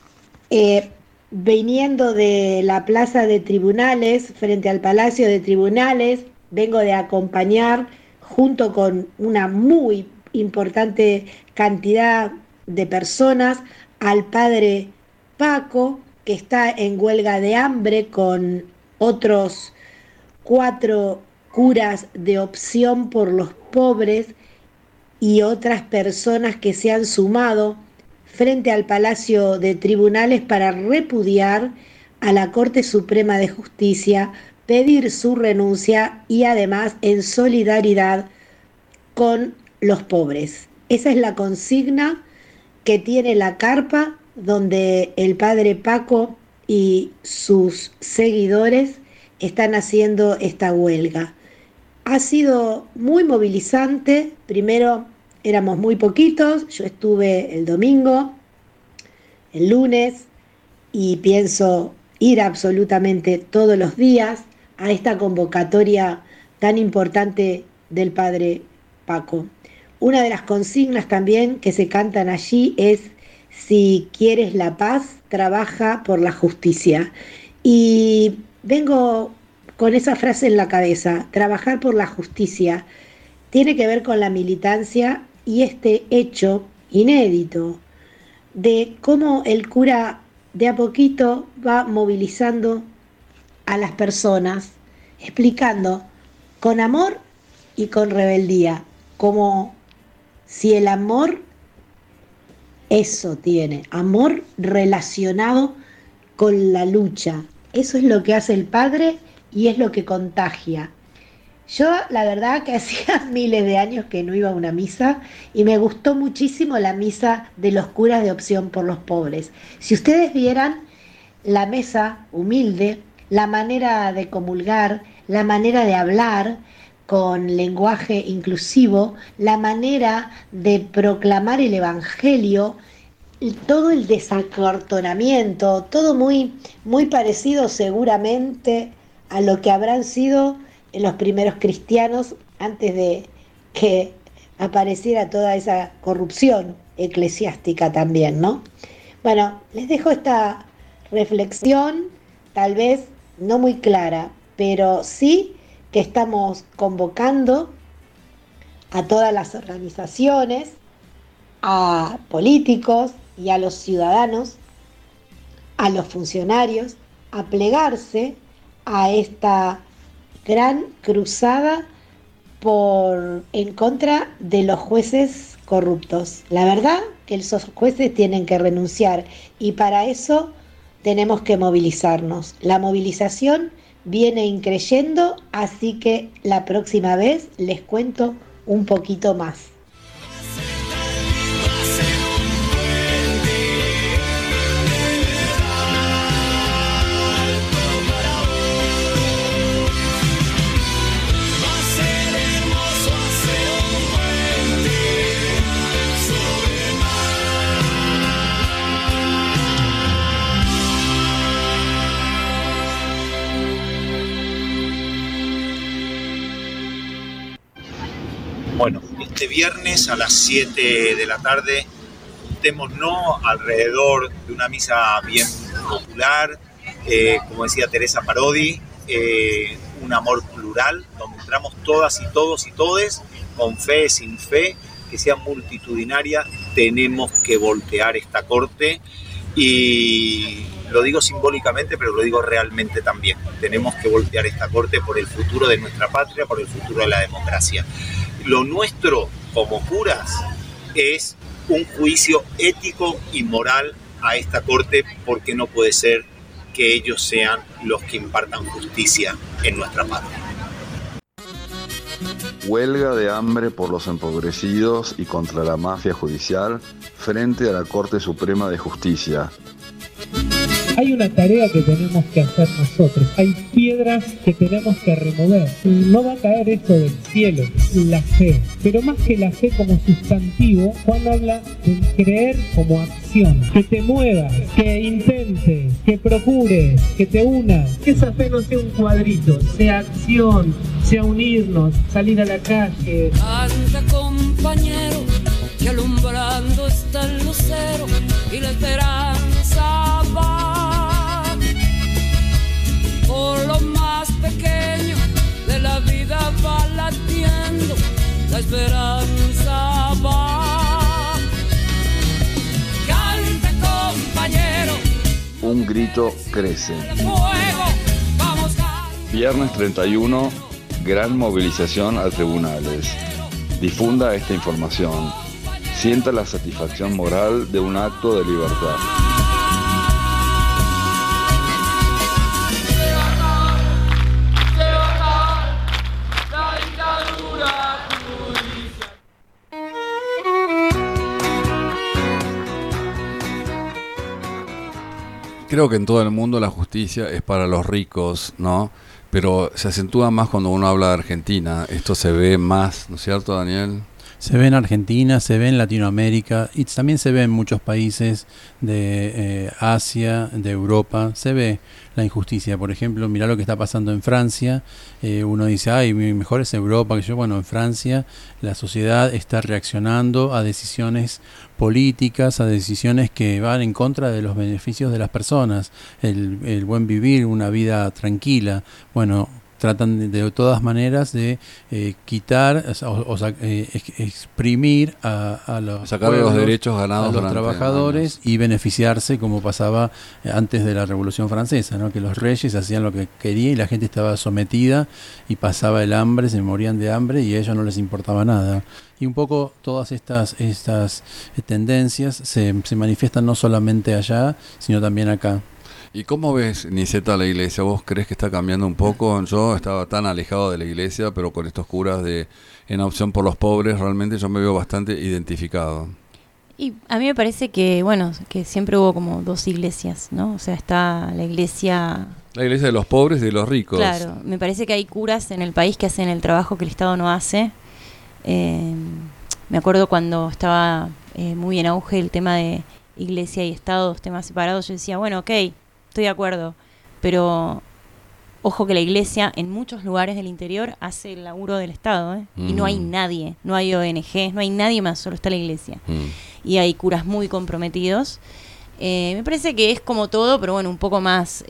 viniendo de la Plaza de Tribunales, frente al Palacio de Tribunales, vengo de acompañar junto con una muy importante cantidad de personas al padre Paco, que está en huelga de hambre con otros 4 curas de Opción por los Pobres y otras personas que se han sumado frente al Palacio de Tribunales para repudiar a la Corte Suprema de Justicia, pedir su renuncia y además en solidaridad con los pobres. Esa es la consigna que tiene la carpa donde el padre Paco y sus seguidores están haciendo esta huelga. Ha sido muy movilizante. Primero éramos muy poquitos, yo estuve el domingo, el lunes, y pienso ir absolutamente todos los días a esta convocatoria tan importante del padre Paco. Una de las consignas también que se cantan allí es: si quieres la paz, trabaja por la justicia. Y vengo con esa frase en la cabeza: trabajar por la justicia tiene que ver con la militancia y este hecho inédito de cómo el cura de a poquito va movilizando a las personas, explicando con amor y con rebeldía, como si el amor, eso tiene, amor relacionado con la lucha. Eso es lo que hace el padre y es lo que contagia. Yo la verdad que hacía miles de años que no iba a una misa y me gustó muchísimo la misa de los curas de Opción por los Pobres. Si ustedes vieran la mesa humilde, la manera de comulgar, la manera de hablar con lenguaje inclusivo, la manera de proclamar el Evangelio, todo el desacartonamiento, todo muy, muy parecido seguramente a lo que habrán sido los primeros cristianos antes de que apareciera toda esa corrupción eclesiástica también, ¿no? Bueno, les dejo esta reflexión, tal vez no muy clara, pero sí que estamos convocando a todas las organizaciones, a políticos y a los ciudadanos, a los funcionarios, a plegarse a esta gran cruzada en contra de los jueces corruptos. La verdad que esos jueces tienen que renunciar y para eso tenemos que movilizarnos. La movilización viene increyendo, así que la próxima vez les cuento un poquito más. Bueno, este viernes a las 7 de la tarde, juntémonos alrededor de una misa bien popular, como decía Teresa Parodi, un amor plural, donde entramos todas y todos y todes, con fe, sin fe, que sea multitudinaria. Tenemos que voltear esta corte y lo digo simbólicamente, pero lo digo realmente también. Tenemos que voltear esta corte por el futuro de nuestra patria, por el futuro de la democracia. Lo nuestro como curas es un juicio ético y moral a esta corte, porque no puede ser que ellos sean los que impartan justicia en nuestra patria. Huelga de hambre por los empobrecidos y contra la mafia judicial frente a la Corte Suprema de Justicia. Hay una tarea que tenemos que hacer nosotros, hay piedras que tenemos que remover. No va a caer eso del cielo, la fe. Pero más que la fe como sustantivo, Juan habla de creer como acción. Que te muevas, que intentes, que procures, que te unas. Que esa fe no sea un cuadrito, sea acción, sea unirnos, salir a la calle. Canta, compañero, que alumbrando está el lucero y la esperanza va. Por lo más pequeño de la vida va latiendo, la esperanza va. Canta, compañero, grito crece. Viernes 31, gran movilización a tribunales. Difunda esta información. Sienta la satisfacción moral de un acto de libertad. Creo que en todo el mundo la justicia es para los ricos, ¿no? Pero se acentúa más cuando uno habla de Argentina. Esto se ve más, ¿no es cierto, Daniel? Se ve en Argentina, se ve en Latinoamérica y también se ve en muchos países de Asia, de Europa. Se ve la injusticia. Por ejemplo, mirá lo que está pasando en Francia. Uno dice, ay, mejor es Europa que yo. Bueno, en Francia la sociedad está reaccionando a decisiones políticas, a decisiones que van en contra de los beneficios de las personas. El buen vivir, una vida tranquila. Bueno, tratan de todas maneras de quitar o exprimir a los sacar los derechos ganados a los trabajadores y beneficiarse, como pasaba antes de la Revolución Francesa, ¿no? Que los reyes hacían lo que querían y la gente estaba sometida y pasaba el hambre, se morían de hambre y a ellos no les importaba nada. Y un poco todas estas tendencias se manifiestan no solamente allá, sino también acá. ¿Y cómo ves, Niseta, la iglesia? ¿Vos crees que está cambiando un poco? Yo estaba tan alejado de la iglesia, pero con estos curas en opción por los pobres, realmente yo me veo bastante identificado. Y a mí me parece que, bueno, que siempre hubo como dos iglesias, ¿no? O sea, está la iglesia... La iglesia de los pobres y de los ricos. Claro, me parece que hay curas en el país que hacen el trabajo que el Estado no hace. Me acuerdo cuando estaba muy en auge el tema de iglesia y Estado, dos temas separados, yo decía, bueno, ok, estoy de acuerdo, pero ojo que la iglesia en muchos lugares del interior hace el laburo del Estado, ¿eh? Y no hay nadie, no hay ONGs, no hay nadie más, solo está la iglesia. Y hay curas muy comprometidos. Me parece que es como todo, pero bueno, un poco más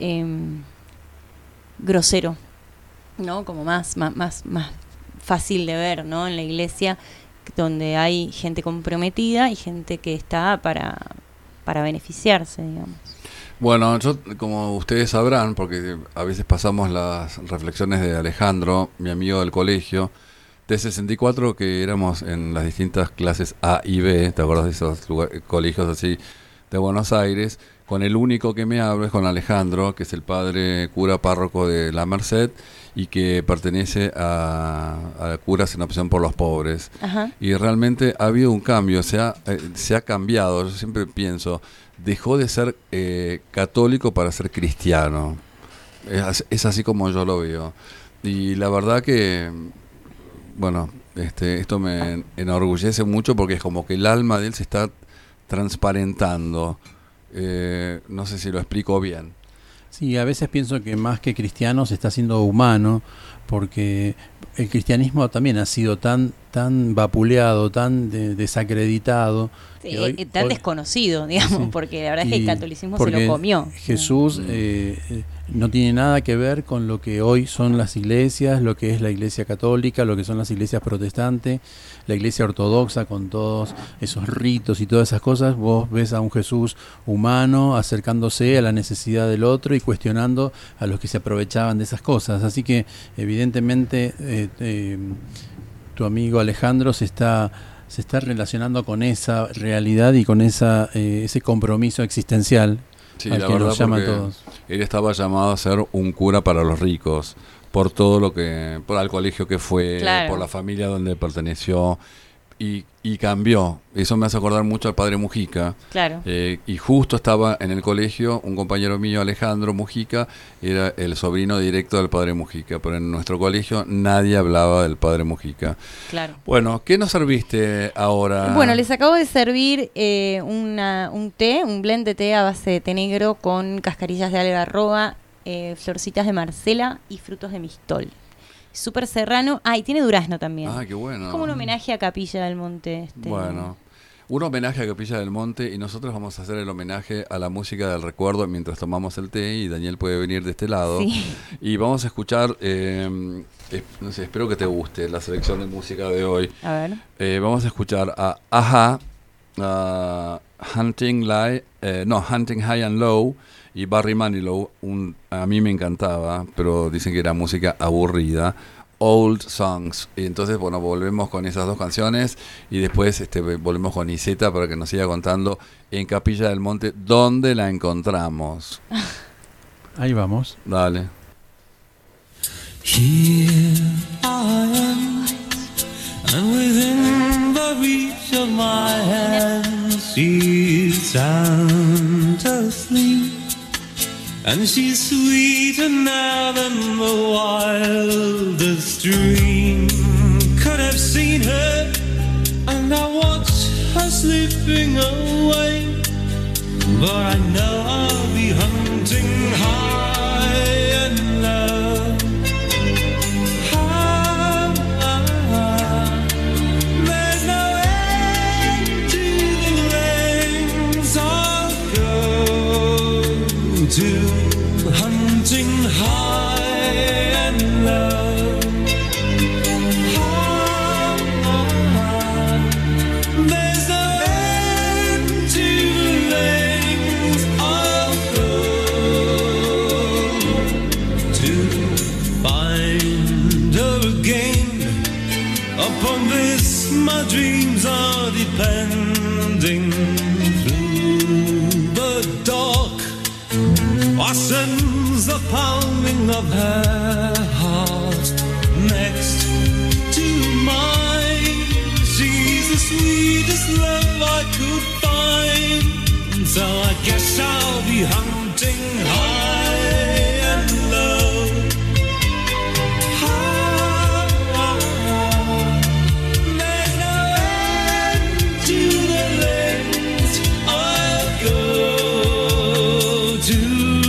grosero, ¿no? Como más fácil de ver, ¿no? En la iglesia, donde hay gente comprometida y gente que está para beneficiarse, digamos. Bueno, yo, como ustedes sabrán, porque a veces pasamos las reflexiones de Alejandro, mi amigo del colegio, de 64, que éramos en las distintas clases A y B, ¿te acuerdas de esos colegios así de Buenos Aires? Con el único que me hablo es con Alejandro, que es el padre cura párroco de La Merced y que pertenece a Curas en Opción por los Pobres. Ajá. Y realmente ha habido un cambio, se ha cambiado. Yo siempre pienso, dejó de ser católico para ser cristiano. Es así como yo lo veo. Y la verdad que, bueno, esto me enorgullece mucho porque es como que el alma de él se está transparentando. No sé si lo explico bien. Sí, a veces pienso que más que cristiano se está haciendo humano, porque el cristianismo también ha sido tan vapuleado, tan desacreditado. Sí, tan desconocido, digamos, sí, porque la verdad es que el catolicismo se lo comió. Jesús no tiene nada que ver con lo que hoy son las iglesias, lo que es la iglesia católica, lo que son las iglesias protestantes, la iglesia ortodoxa con todos esos ritos y todas esas cosas. Vos ves a un Jesús humano acercándose a la necesidad del otro y cuestionando a los que se aprovechaban de esas cosas. Así que evidentemente tu amigo Alejandro se está relacionando con esa realidad y con ese compromiso existencial. Sí, la verdad, nos llama a todos. Él estaba llamado a ser un cura para los ricos, por todo lo que, por el colegio que fue, claro, por la familia donde perteneció, y cambió. Eso me hace acordar mucho al padre Mujica. Claro. Y justo estaba en el colegio un compañero mío, Alejandro Mujica, era el sobrino directo del padre Mujica, pero en nuestro colegio nadie hablaba del padre Mujica. Claro. Bueno, ¿qué nos serviste ahora? Bueno, les acabo de servir un té, un blend de té a base de té negro con cascarillas de algarroba, florcitas de marcela y frutos de mistol. Súper serrano. Y tiene durazno también. Ah, qué bueno. Es como un homenaje a Capilla del Monte. Bueno, un homenaje a Capilla del Monte, y nosotros vamos a hacer el homenaje a la música del recuerdo mientras tomamos el té, y Daniel puede venir de este lado. Sí. Y vamos a escuchar, no sé, espero que te guste la selección de música de hoy. A ver. Vamos a escuchar a Ajá, a Hunting High and Low y Barry Manilow. A mí me encantaba, pero dicen que era música aburrida. Old Songs. Y entonces, bueno, volvemos con esas dos canciones y después volvemos con Iseta para que nos siga contando en Capilla del Monte dónde la encontramos. Ahí vamos. Dale. Here I am, and within the reach of my hand, she's sound asleep, and she's sweeter now than the wildest dream could have seen her, and I watch her slipping away, but I know I'll be hunting high and low. To hunting high and low. There's no end to the lengths I'll go to find her again. Upon this my dreams are depending. Through the dark sends the pounding of her heart next to mine. She's the sweetest love I could find, so I guess I'll be hunting high and low. There's no end to the lengths I'll go to.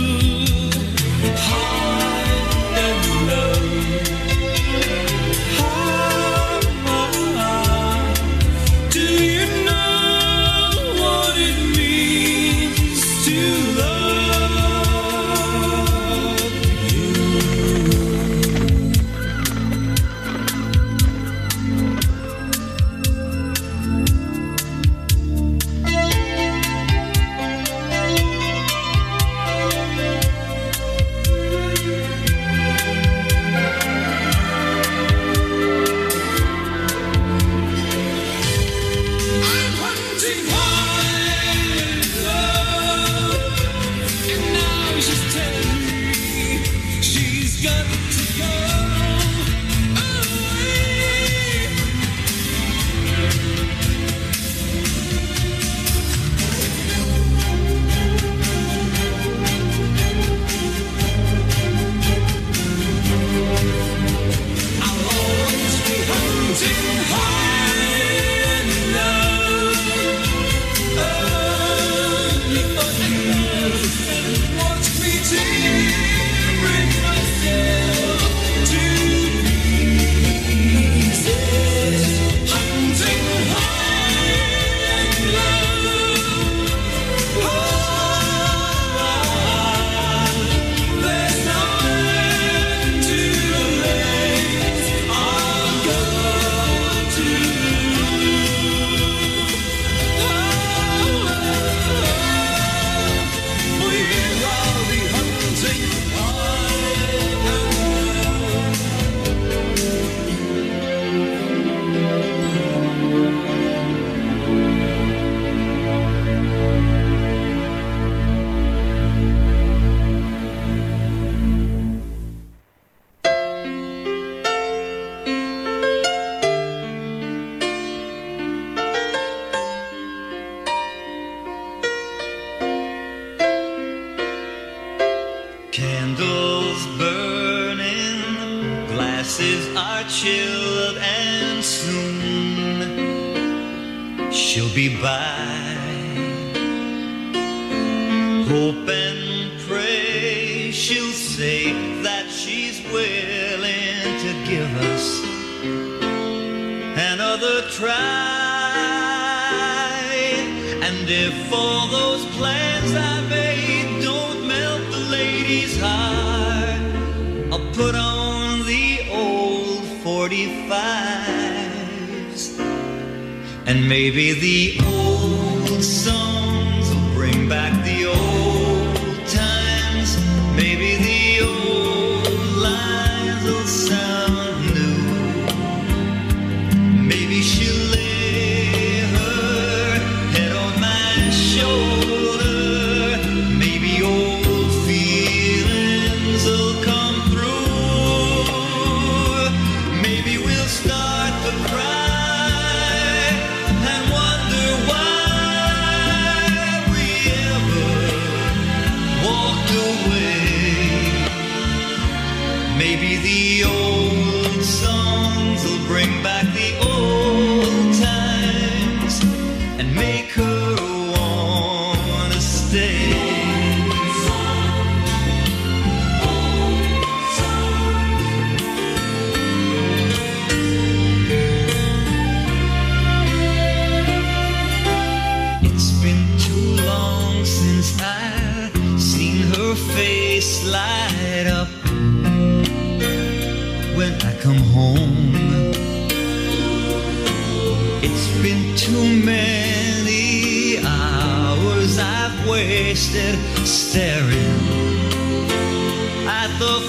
Hope and pray she'll say that she's willing to give us another try. And if all those plans I made don't melt the lady's heart, I'll put on the old 45s and maybe the old song bring back the old times. Maybe the old lines will sound new. Maybe she'll lay her head on my shoulder. Maybe old feelings will come through. Maybe we'll start to cry and wonder why we ever walked away. Maybe the old songs will bring back the old times and make her wanna stay. It's been too long since I've seen her face light up when I come home. It's been too many hours I've wasted staring at the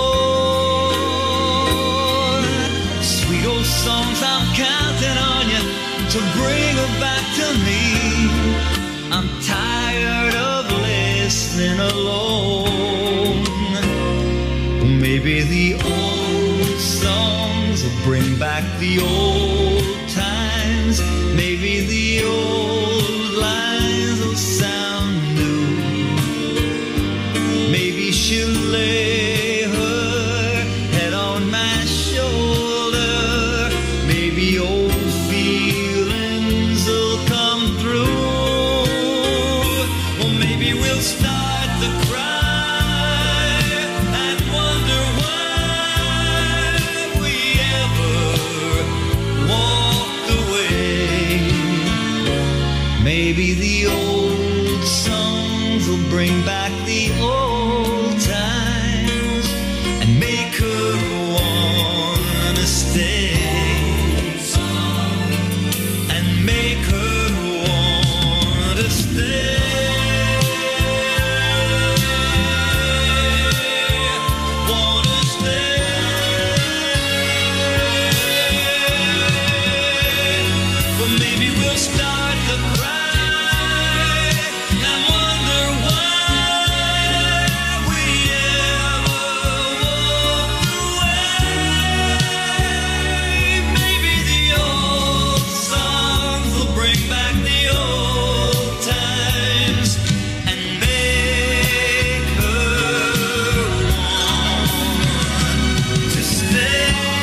phone. Sweet old songs, I'm counting on you to bring her back to me. I'm tired of listening alone. Maybe the old songs will bring back the old times. Maybe the old lines will sound new. Maybe she'll lay her head on my shoulder. Maybe old feelings will come through. Or maybe we'll start to cry and wonder why we ever walked away. Maybe the old songs will bring back the old times and make her wanna stay. And make her wanna stay. Wanna stay. But maybe we'll start to cry and wonder why we ever walked away. Maybe the old songs will bring back the old times and make her want to stay.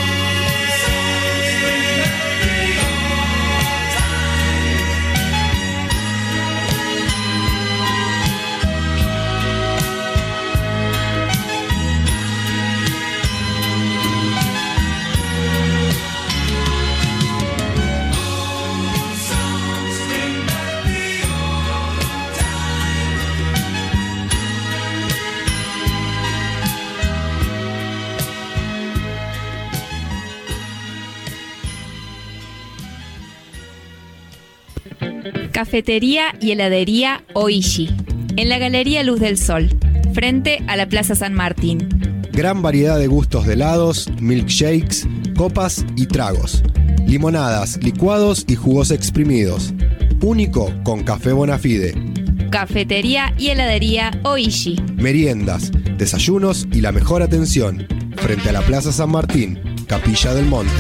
Cafetería y heladería Oishi, en la Galería Luz del Sol, frente a la Plaza San Martín. Gran variedad de gustos de helados, milkshakes, copas y tragos. Limonadas, licuados y jugos exprimidos. Único con café Bonafide. Cafetería y heladería Oishi. Meriendas, desayunos y la mejor atención. Frente a la Plaza San Martín, Capilla del Monte.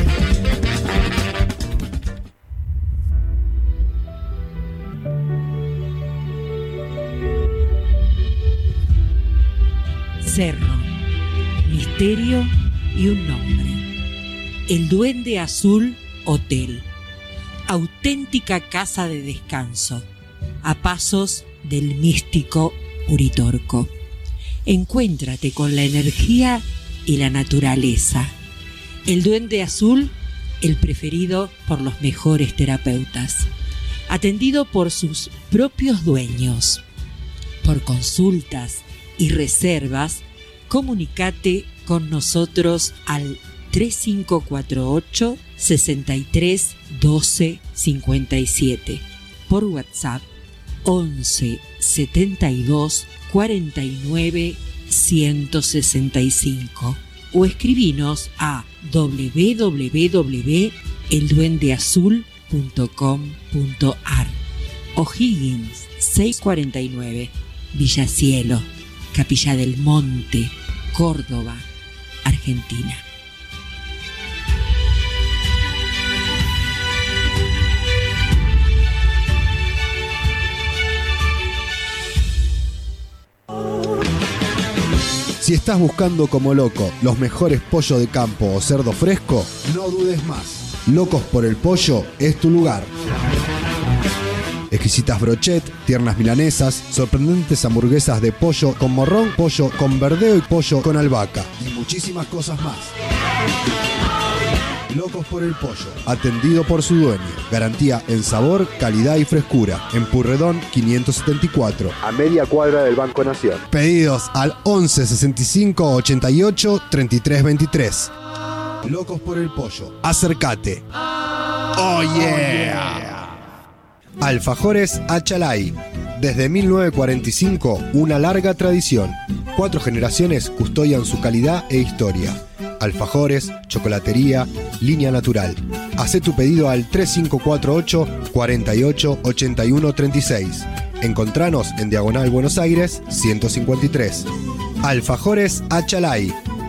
Cerro, misterio y un nombre. El Duende Azul Hotel. Auténtica casa de descanso, a pasos del místico Uritorco. Encuéntrate con la energía y la naturaleza. El Duende Azul, el preferido por los mejores terapeutas. Atendido por sus propios dueños. Por consultas y reservas, comunicate con nosotros al 3548 63 12 57, por WhatsApp 11 72 49 165 o escribinos a www.elduendeazul.com.ar. O'Higgins 649, Villa Cielo, Capilla del Monte, Córdoba, Argentina. Si estás buscando como loco los mejores pollos de campo o cerdo fresco, no dudes más. Locos por el Pollo es tu lugar. Exquisitas brochet, tiernas milanesas, sorprendentes hamburguesas de pollo con morrón, pollo con verdeo y pollo con albahaca y muchísimas cosas más. Locos por el Pollo, atendido por su dueño. Garantía en sabor, calidad y frescura. En Purredón 574, a media cuadra del Banco Nación. Pedidos al 11 65 88 33 23. Locos por el Pollo, acércate. Oh yeah. Alfajores Achalay. Desde 1945, una larga tradición. 4 generaciones custodian su calidad e historia. Alfajores, chocolatería, línea natural. Hacé tu pedido al 3548 48 81 36. Encontranos en Diagonal Buenos Aires 153. Alfajores Achalay.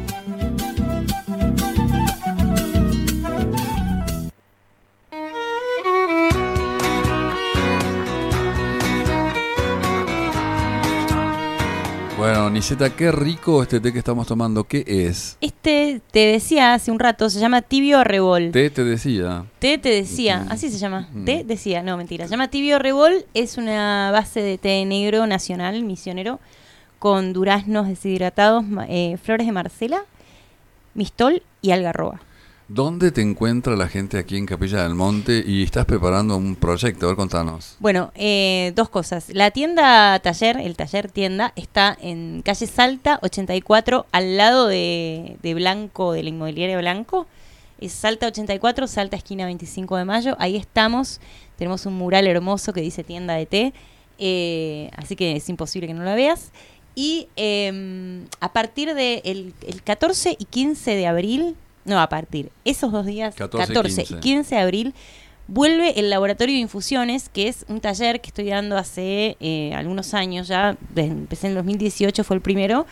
Bueno, Niseta, qué rico este té que estamos tomando. ¿Qué es? Este, te decía hace un rato, se llama tibio rebol. Té te decía. Té te decía, así se llama. Té decía, no, mentira. Se llama tibio rebol, es una base de té negro nacional, misionero, con duraznos deshidratados, flores de marcela, mistol y algarroba. ¿Dónde te encuentra la gente aquí en Capilla del Monte? Y estás preparando un proyecto, a ver, contanos. Bueno, 2 cosas. La tienda taller, el taller tienda, está en calle Salta 84, al lado de Blanco, de la inmobiliaria Blanco. Es Salta 84, Salta esquina 25 de mayo. Ahí estamos. Tenemos un mural hermoso que dice tienda de té. Así que es imposible que no la veas. Y a partir del 14 y 15 de abril... No, a partir esos 2 días, 14 y 15 de abril, vuelve el Laboratorio de Infusiones, que es un taller que estoy dando hace algunos años ya. Empecé en el 2018, fue el primero.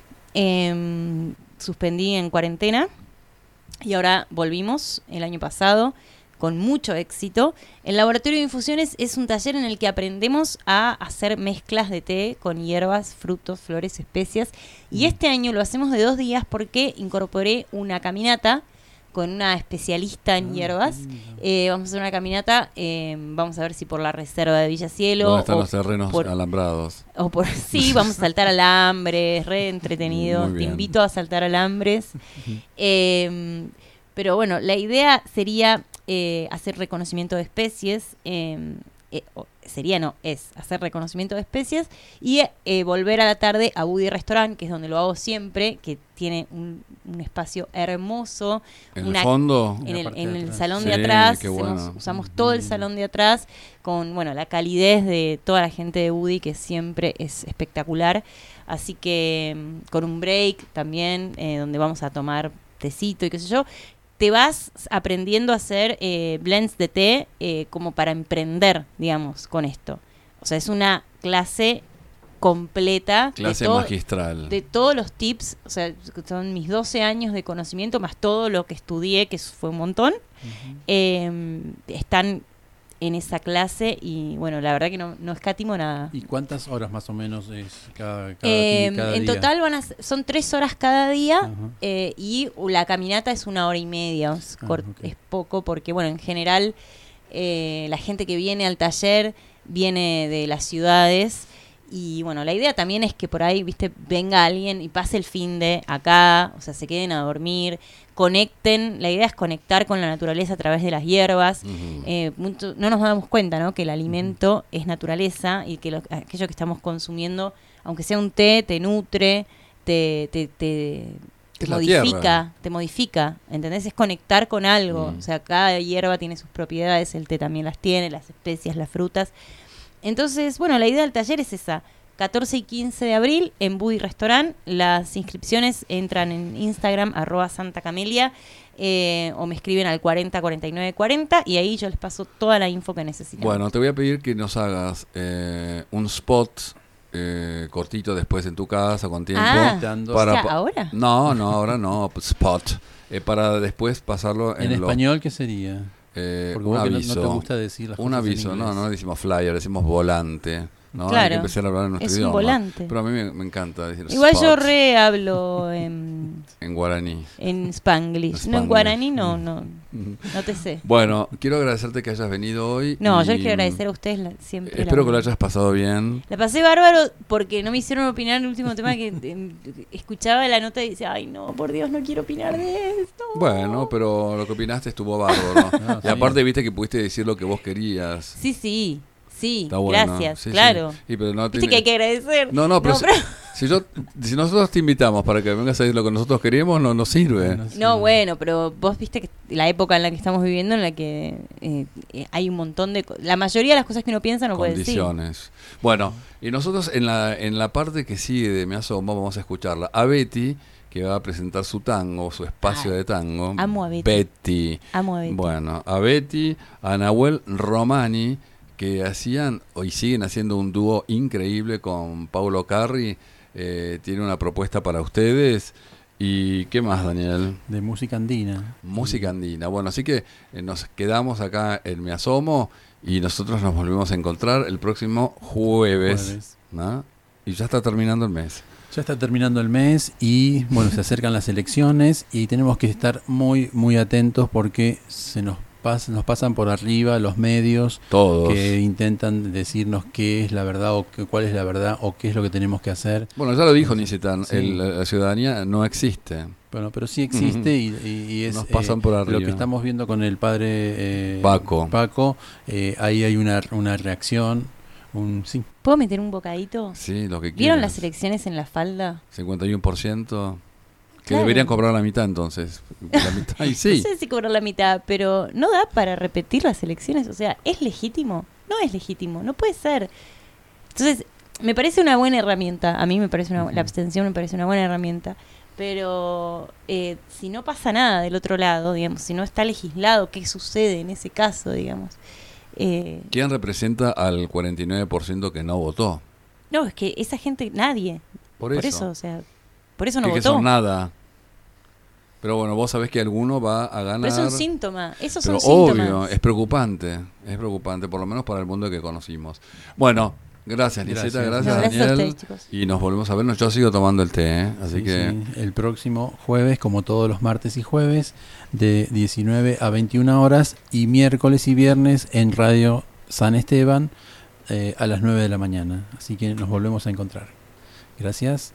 Suspendí en cuarentena y ahora volvimos el año pasado con mucho éxito. El Laboratorio de Infusiones es un taller en el que aprendemos a hacer mezclas de té con hierbas, frutos, flores, especias. Y este año lo hacemos de 2 días porque incorporé una caminata con una especialista en hierbas. Vamos a hacer una caminata, vamos a ver si por la reserva de Villa Cielo. ¿Dónde están los terrenos alambrados? Sí, vamos a saltar alambres, re entretenido. Te invito a saltar alambres. Pero bueno, la idea sería hacer reconocimiento de especies, es hacer reconocimiento de especies y volver a la tarde a Woody Restaurant, que es donde lo hago siempre, que tiene un espacio hermoso. ¿En el fondo? En el salón de atrás. Usamos todo el salón de atrás con la calidez de toda la gente de Woody, que siempre es espectacular. Así que con un break también, donde vamos a tomar tecito y qué sé yo. Te vas aprendiendo a hacer blends de té como para emprender, digamos, con esto. O sea, es una clase completa. Clase magistral. De todos los tips, o sea, son mis 12 años de conocimiento, más todo lo que estudié, que fue un montón. Están en esa clase y, bueno, la verdad que no escatimo nada. ¿Y cuántas horas más o menos es cada en día? total son 3 horas cada día. Y la caminata es 1 hora y media. Es poco porque, bueno, en general la gente que viene al taller viene de las ciudades. Y bueno, la idea también es que por ahí, viste, venga alguien y pase el fin de acá, o sea, se queden a dormir, conecten. La idea es conectar con la naturaleza a través de las hierbas. No nos damos cuenta, ¿no?, que el alimento es naturaleza y que aquello que estamos consumiendo, aunque sea un té, te nutre, te modifica, ¿entendés? Es conectar con algo. O sea, cada hierba tiene sus propiedades, el té también las tiene, las especias, las frutas. Entonces, bueno, la idea del taller es esa. 14 y 15 de abril en Budi Restaurant. Las inscripciones entran en Instagram, @santacamelia, o me escriben al 40 49 40 y ahí yo les paso toda la info que necesitan. Bueno, te voy a pedir que nos hagas un spot cortito después en tu casa con tiempo. ¿Ahora? No, ahora no, spot. Para después pasarlo ¿En español qué sería? Porque un vos aviso. no te gusta decir las un cosas en aviso, inglés. no decimos flyer, decimos volante. ¿No? Claro, hay que empezar a hablar en nuestro es idioma. Un volante. Pero a mí me encanta decir igual spot. yo hablo en guaraní. En Spanglish. No, en guaraní no te sé. Bueno, quiero agradecerte que hayas venido hoy. No, yo les quiero agradecer a ustedes siempre. Espero que lo hayas pasado bien. La pasé bárbaro porque no me hicieron opinar en el último tema que escuchaba la nota y decía, ay no, por Dios, no quiero opinar de esto. Bueno, pero lo que opinaste estuvo bárbaro. Y aparte viste que pudiste decir lo que vos querías. Sí. Está bueno. Gracias, sí, claro. Sí, pero no viste que hay que agradecer. No, pero si nosotros te invitamos para que vengas a decir lo que nosotros queríamos, no nos sirve. No, bueno, pero vos viste que la época en la que estamos viviendo, en la que hay un montón de... La mayoría de las cosas que uno piensa no puede decir. Condiciones. Bueno, y nosotros en la parte que sigue de Me Asomo vamos a escucharla. A Betty, que va a presentar su tango, su espacio de tango. Amo a Betty. Amo a Betty. Bueno, a Betty, a Nahuel Romani, que hacían y siguen haciendo un dúo increíble con Paulo Carri. Tiene una propuesta para ustedes. ¿Y qué más, Daniel? De música andina. Música andina. Bueno, así que nos quedamos acá en Me Asomo y nosotros nos volvemos a encontrar el próximo jueves. ¿No? Y ya está terminando el mes. Ya está terminando el mes y bueno, se acercan las elecciones y tenemos que estar muy, muy atentos porque nos pasan por arriba los medios. Todos. Que intentan decirnos qué es la verdad o cuál es la verdad o qué es lo que tenemos que hacer. Bueno, ya lo dijo Nicetan, sí. La ciudadanía no existe. Bueno, pero sí existe y es nos pasan por arriba. Lo que estamos viendo con el padre Paco, ahí hay una reacción. Sí. ¿Puedo meter un bocadito? Sí, lo que quieras. ¿Vieron las elecciones en la falda? 51%. Que claro. Deberían cobrar la mitad entonces. La mitad, y sí. No sé si cobrar la mitad, pero no da para repetir las elecciones. O sea, ¿es legítimo? No es legítimo, no puede ser. Entonces, me parece una buena herramienta. A mí me parece la abstención me parece una buena herramienta. Pero si no pasa nada del otro lado, digamos, si no está legislado, ¿qué sucede en ese caso, digamos? ¿Quién representa al 49% que no votó? No, es que esa gente, nadie. Por eso o sea, por eso no votó. Que son nada. Pero bueno, vos sabés que alguno va a ganar. Pero es un síntoma, esos pero son obvio, síntomas. Es preocupante, por lo menos para el mundo que conocimos. Bueno, gracias Liseta, gracias Daniel. A ustedes, chicos. Y nos volvemos a vernos. Yo sigo tomando el té, así sí, que... Sí. El próximo jueves, como todos los martes y jueves, de 19 a 21 horas, y miércoles y viernes en Radio San Esteban a las 9 de la mañana. Así que nos volvemos a encontrar. Gracias.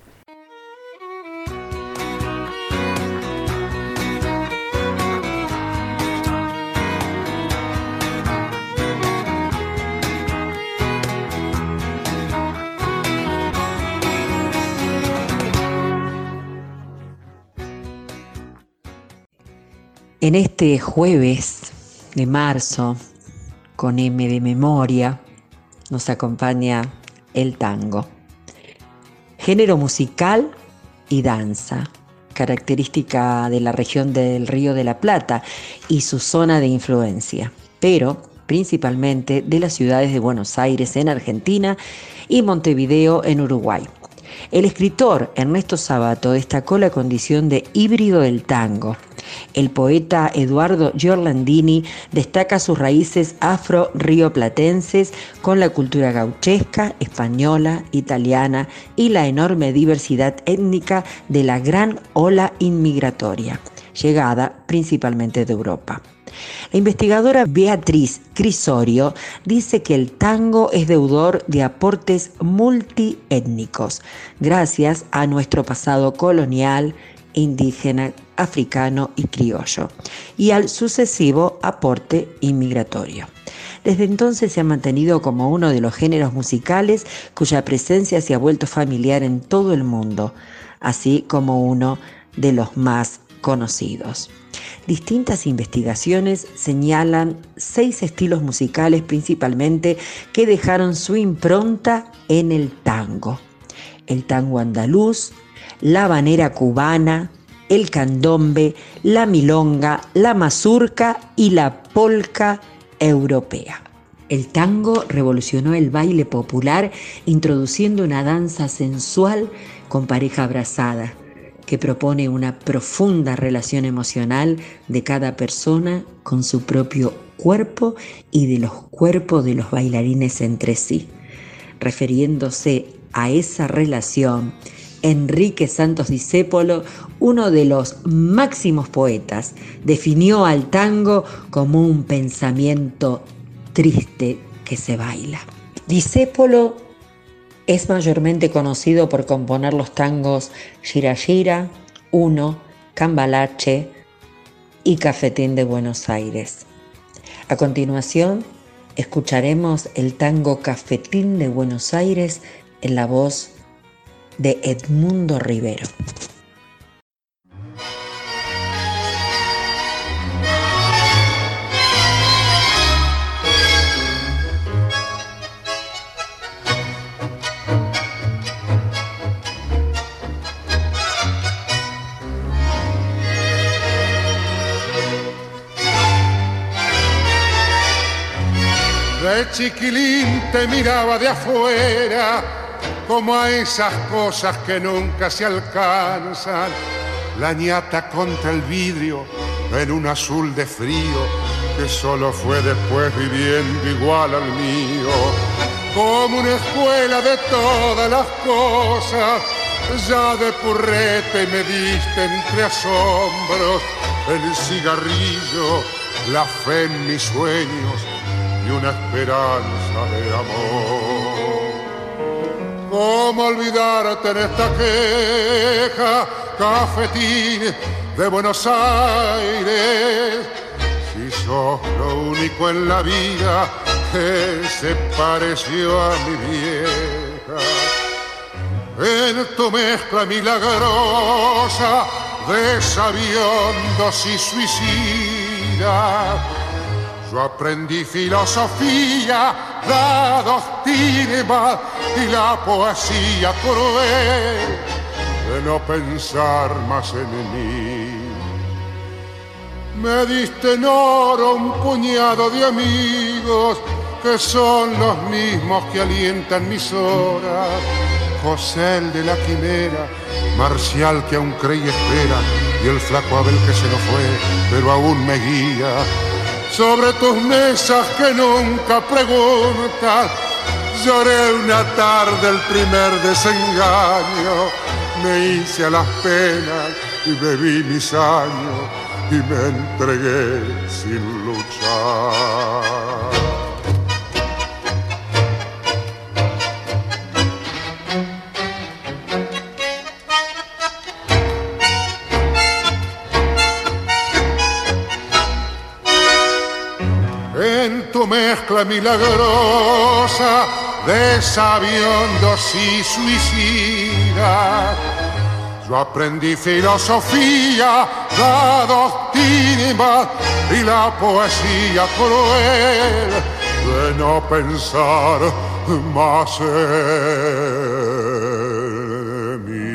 En este jueves de marzo, con M de memoria, nos acompaña el tango. Género musical y danza, característica de la región del Río de la Plata y su zona de influencia, pero principalmente de las ciudades de Buenos Aires en Argentina y Montevideo en Uruguay. El escritor Ernesto Sabato destacó la condición de híbrido del tango. El poeta Eduardo Giorlandini destaca sus raíces afro-rioplatenses con la cultura gauchesca, española, italiana y la enorme diversidad étnica de la gran ola inmigratoria, llegada principalmente de Europa. La investigadora Beatriz Crisorio dice que el tango es deudor de aportes multiétnicos, gracias a nuestro pasado colonial, indígena, africano y criollo, y al sucesivo aporte inmigratorio. Desde entonces se ha mantenido como uno de los géneros musicales cuya presencia se ha vuelto familiar en todo el mundo, así como uno de los más conocidos. Distintas investigaciones señalan 6 estilos musicales principalmente que dejaron su impronta en el tango. El tango andaluz, la habanera cubana, el candombe, la milonga, la mazurca y la polca europea. El tango revolucionó el baile popular introduciendo una danza sensual con pareja abrazada, que propone una profunda relación emocional de cada persona con su propio cuerpo y de los cuerpos de los bailarines entre sí. Refiriéndose a esa relación, Enrique Santos Discépolo, uno de los máximos poetas, definió al tango como un pensamiento triste que se baila. Discépolo es mayormente conocido por componer los tangos Gira Gira, Uno, Cambalache y Cafetín de Buenos Aires. A continuación, escucharemos el tango Cafetín de Buenos Aires en la voz de Edmundo Rivero. De chiquilín te miraba de afuera, como a esas cosas que nunca se alcanzan. La ñata contra el vidrio en un azul de frío que solo fue después viviendo igual al mío. Como una escuela de todas las cosas, ya de purrete me diste entre asombros el cigarrillo, la fe en mis sueños y una esperanza de amor. ¿Cómo olvidarte en esta queja, Cafetín de Buenos Aires? Si sos lo único en la vida que se pareció a mi vieja. En tu mezcla milagrosa de sabiondos y suicidas, yo aprendí filosofía, la doctrina y la poesía cruel de no pensar más en mí. Me diste en oro un puñado de amigos que son los mismos que alientan mis horas. José el de la quimera, Marcial que aún cree y espera, y el flaco Abel que se nos fue, pero aún me guía. Sobre tus mesas que nunca preguntas, lloré una tarde el primer desengaño. Me hice a las penas y bebí mis años y me entregué sin luchar. En tu mezcla milagrosa de sabiondos y suicidas, yo aprendí filosofía, la doctrina y la poesía cruel de no pensar más en mí.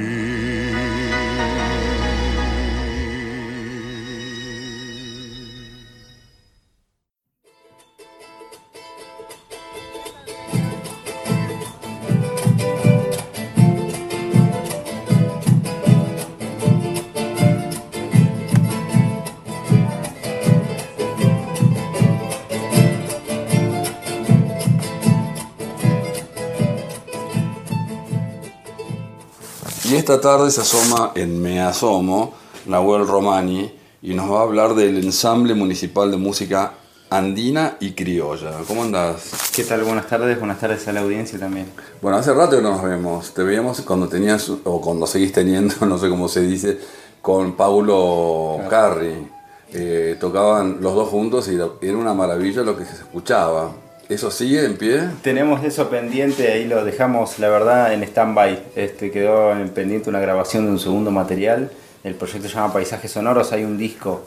Y esta tarde se asoma en Me Asomo Nahuel Romani y nos va a hablar del Ensamble Municipal de Música Andina y Criolla. ¿Cómo andás? ¿Qué tal? Buenas tardes a la audiencia también. Bueno, hace rato que no nos vemos. Te veíamos cuando tenías, o cuando seguís teniendo, no sé cómo se dice, con Paulo Carri. Tocaban los dos juntos y era una maravilla lo que se escuchaba. ¿Eso sigue en pie? Tenemos eso pendiente, ahí lo dejamos, la verdad, en stand-by. Quedó en pendiente una grabación de un segundo material. El proyecto se llama Paisajes Sonoros. Hay un disco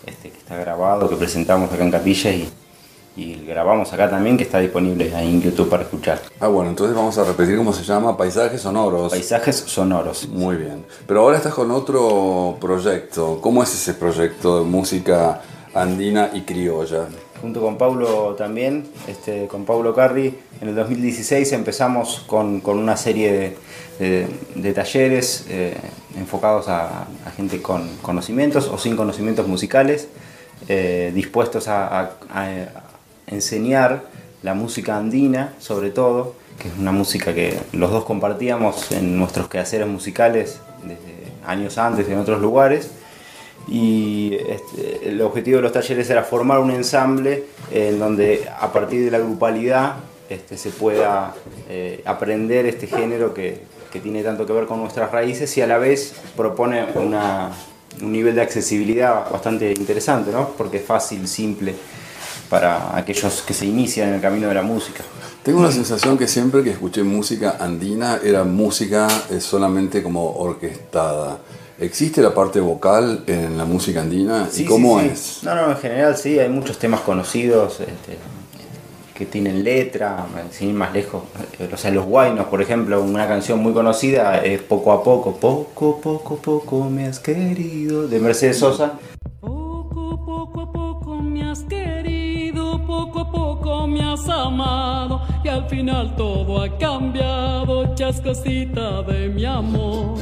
que está grabado, que presentamos acá en Capilla y grabamos acá también, que está disponible ahí en YouTube para escuchar. Bueno, entonces vamos a repetir cómo se llama, Paisajes Sonoros. Paisajes Sonoros. Muy bien. Pero ahora estás con otro proyecto. ¿Cómo es ese proyecto de música andina y criolla? Junto con Paulo también, con Paulo Carri, en el 2016 empezamos con una serie de talleres enfocados a gente con conocimientos o sin conocimientos musicales, dispuestos a enseñar la música andina, sobre todo, que es una música que los dos compartíamos en nuestros quehaceres musicales desde años antes en otros lugares. Y el objetivo de los talleres era formar un ensamble en donde a partir de la grupalidad se pueda aprender este género que tiene tanto que ver con nuestras raíces y a la vez propone un nivel de accesibilidad bastante interesante, ¿no? Porque es fácil, simple para aquellos que se inician en el camino de la música. Tengo la sensación que siempre que escuché música andina era música solamente como orquestada. ¿Existe la parte vocal en la música andina? Sí, ¿Y cómo sí. es? No, en general sí, hay muchos temas conocidos que tienen letra, sin ir más lejos. O sea, Los Guainos, por ejemplo, una canción muy conocida es Poco a poco, poco, poco, poco me has querido, de Mercedes Sosa. Poco a poco me has querido, poco a poco me has amado y al final todo ha cambiado, chascosita de mi amor.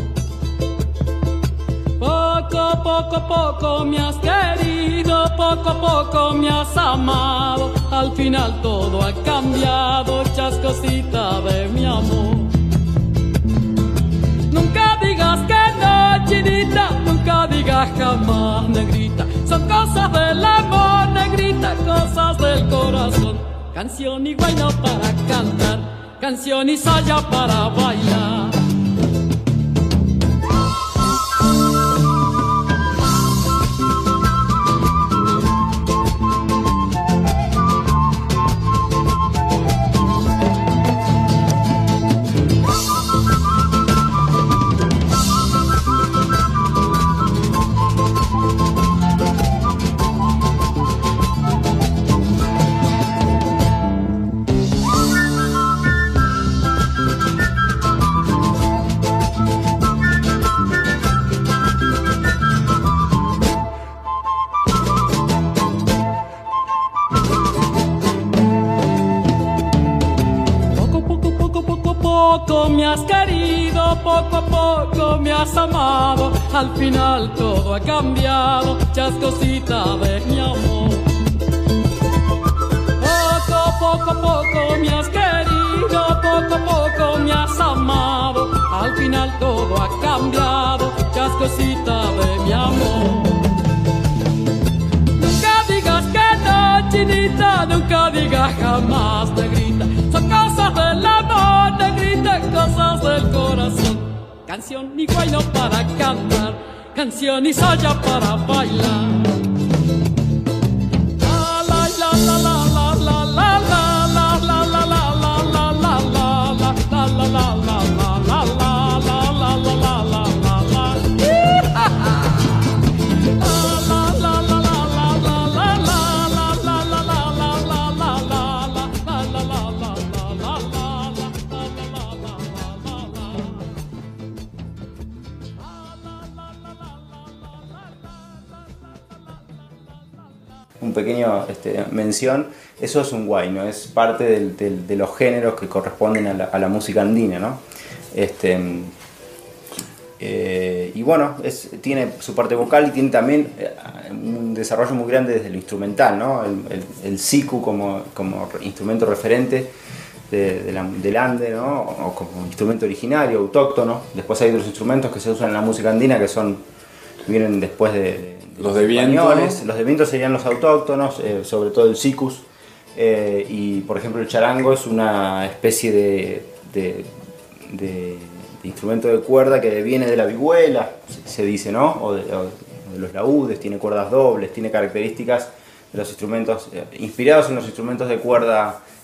Poco a poco me has querido, poco a poco me has amado, al final todo ha cambiado, chascosita de mi amor. Nunca digas que no, chinita, nunca digas jamás, negrita, son cosas del amor, negrita, cosas del corazón. Canción y guayno para cantar, canción y saya para bailar. Me has querido, poco a poco me has amado, al final todo ha cambiado, chascosita de mi amor. Poco a poco me has querido, poco a poco me has amado, al final todo ha cambiado, chascosita de mi amor. Nunca digas que no, chinita, nunca digas jamás, negrita, son cosas del amor, negrita, cosas del corazón. Canción y guayno para cantar, canción y saya para bailar. La la la la la la la la la la la la la la la la la la la la Un pequeño mención, eso es un guayno, es parte de los géneros que corresponden a la música andina, ¿no? Y bueno, tiene su parte vocal y tiene también un desarrollo muy grande desde lo instrumental, ¿no? El siku como instrumento referente del ande, ¿no? O como instrumento originario, autóctono. Después hay otros instrumentos que se usan en la música andina que vienen después de los de viento. Los de viento serían los autóctonos, sobre todo el sikus. Y por ejemplo el charango es una especie de instrumento de cuerda que viene de la vihuela, se dice, ¿no? O de los laúdes, tiene cuerdas dobles, tiene características de los instrumentos, inspirados en los instrumentos de cuerda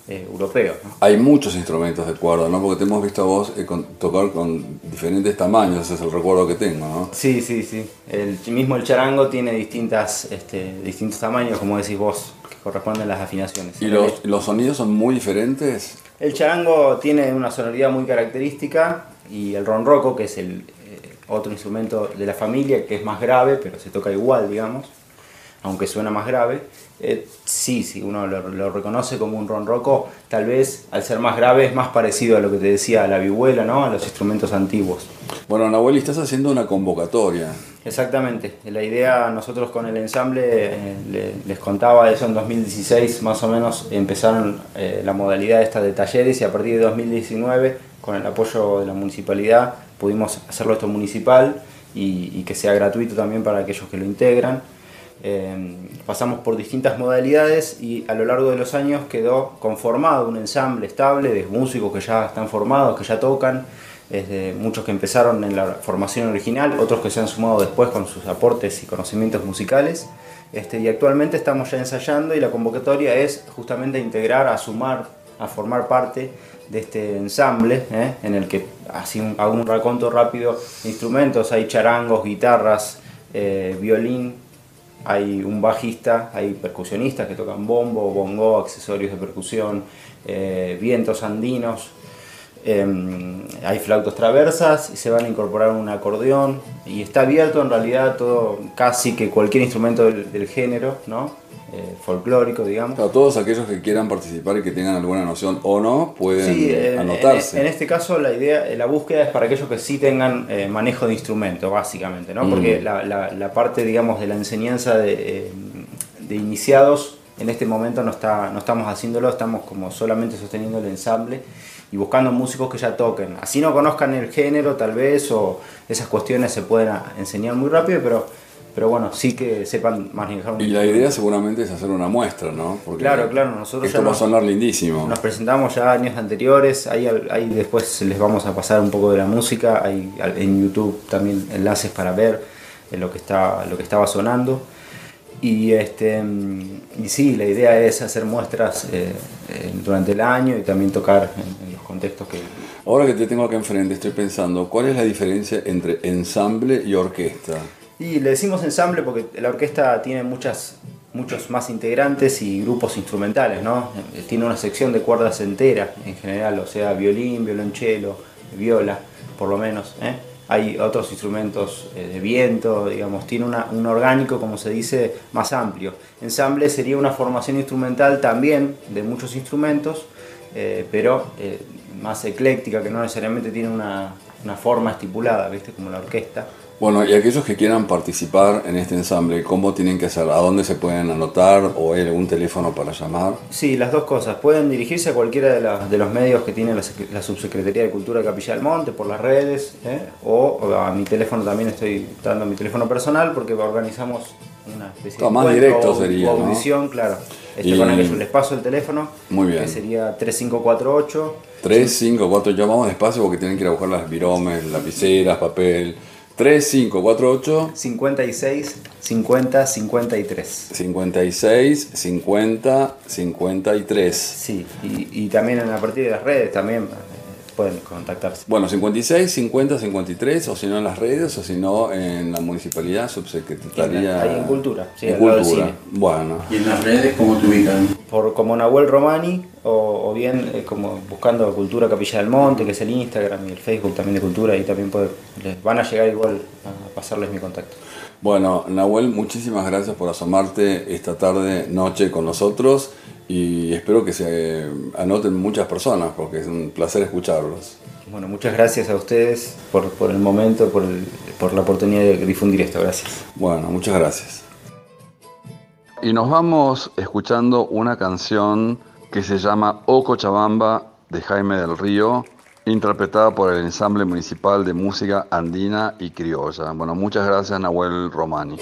europeo, ¿no? Hay muchos instrumentos de cuerda, ¿no? Porque te hemos visto a vos tocar con diferentes tamaños, ese es el recuerdo que tengo, ¿no? Sí. El charango tiene distintos tamaños, como decís vos, que corresponden a las afinaciones. ¿Y los sonidos son muy diferentes? El charango tiene una sonoridad muy característica y el ronroco, que es el otro instrumento de la familia, que es más grave, pero se toca igual, digamos, aunque suena más grave. Sí, uno lo reconoce como un ronroco, tal vez al ser más grave es más parecido a lo que te decía, a la vihuela, ¿no? A los instrumentos antiguos. Bueno, Nahuel, estás haciendo una convocatoria. Exactamente, la idea, nosotros con el ensamble, les contaba eso, en 2016 más o menos empezaron la modalidad esta de talleres, y a partir de 2019, con el apoyo de la municipalidad, pudimos hacerlo esto municipal y que sea gratuito también para aquellos que lo integran. Pasamos por distintas modalidades y a lo largo de los años quedó conformado un ensamble estable de músicos que ya están formados, que ya tocan, desde muchos que empezaron en la formación original, otros que se han sumado después con sus aportes y conocimientos musicales, y actualmente estamos ya ensayando, y la convocatoria es justamente integrar, a sumar, a formar parte de este ensamble, en el que hago un raconto rápido de instrumentos. Hay charangos, guitarras, violín, hay un bajista, hay percusionistas que tocan bombo, bongo, accesorios de percusión, vientos andinos, hay flautas traversas, y se van a incorporar un acordeón, y está abierto en realidad todo, casi que cualquier instrumento del género, ¿no? Folclórico, digamos. Claro, todos aquellos que quieran participar y que tengan alguna noción o no pueden anotarse. En este caso la idea, la búsqueda es para aquellos que sí tengan manejo de instrumento, básicamente, ¿no? Porque la parte, digamos, de la enseñanza de iniciados en este momento no estamos haciéndolo, estamos como solamente sosteniendo el ensamble y buscando músicos que ya toquen. Así no conozcan el género tal vez, o esas cuestiones se pueden enseñar muy rápido, pero bueno, sí que sepan manejar un... Y la idea seguramente es hacer una muestra, ¿no? Porque claro, nosotros esto va a sonar lindísimo. Nos presentamos ya años anteriores, ahí después les vamos a pasar un poco de la música, hay en YouTube también enlaces para ver lo que estaba sonando. Y sí, la idea es hacer muestras durante el año y también tocar en los contextos que... Ahora que te tengo acá enfrente, estoy pensando, ¿cuál es la diferencia entre ensamble y orquesta? Y le decimos ensamble porque la orquesta tiene muchos más integrantes y grupos instrumentales, ¿no? Tiene una sección de cuerdas entera en general, o sea, violín, violonchelo, viola, por lo menos, Hay otros instrumentos de viento, digamos, tiene un orgánico, como se dice, más amplio. Ensamble sería una formación instrumental también de muchos instrumentos, pero más ecléctica, que no necesariamente tiene una forma estipulada, ¿viste? Como la orquesta. Bueno, y aquellos que quieran participar en este ensamble, ¿cómo tienen que hacer? ¿A dónde se pueden anotar? ¿O hay algún teléfono para llamar? Sí, las dos cosas. Pueden dirigirse a cualquiera de los medios que tiene la Subsecretaría de Cultura de Capilla del Monte, por las redes, o a mi teléfono. También estoy dando mi teléfono personal, porque organizamos una especie de más directo sería, audición, ¿no? Claro. Con el que yo les paso el teléfono. Muy bien. Que sería 3548. 3548, llamamos despacio porque tienen que ir a buscar las viromes, lapiceras, papel. 3548 56 50 53. 56 50 53. Sí, y también a partir de las redes también pueden contactarse. Bueno, 56 50 53, o si no en las redes, o si no en la municipalidad, subsecretaría. Ahí en Cultura, sí, en Cultura. Bueno. ¿Y en las redes cómo te ubican? Como Nahuel Romani, o bien como buscando Cultura Capilla del Monte, que es el Instagram y el Facebook también de Cultura, y también les van a llegar igual a pasarles mi contacto. Bueno, Nahuel, muchísimas gracias por asomarte esta tarde, noche con nosotros, y espero que se anoten muchas personas, porque es un placer escucharlos. Bueno, muchas gracias a ustedes por el momento, por la oportunidad de difundir esto. Gracias. Bueno, muchas gracias. Y nos vamos escuchando una canción que se llama O Cochabamba, de Jaime del Río, interpretada por el Ensamble Municipal de Música Andina y Criolla. Bueno, muchas gracias, Nahuel Romani.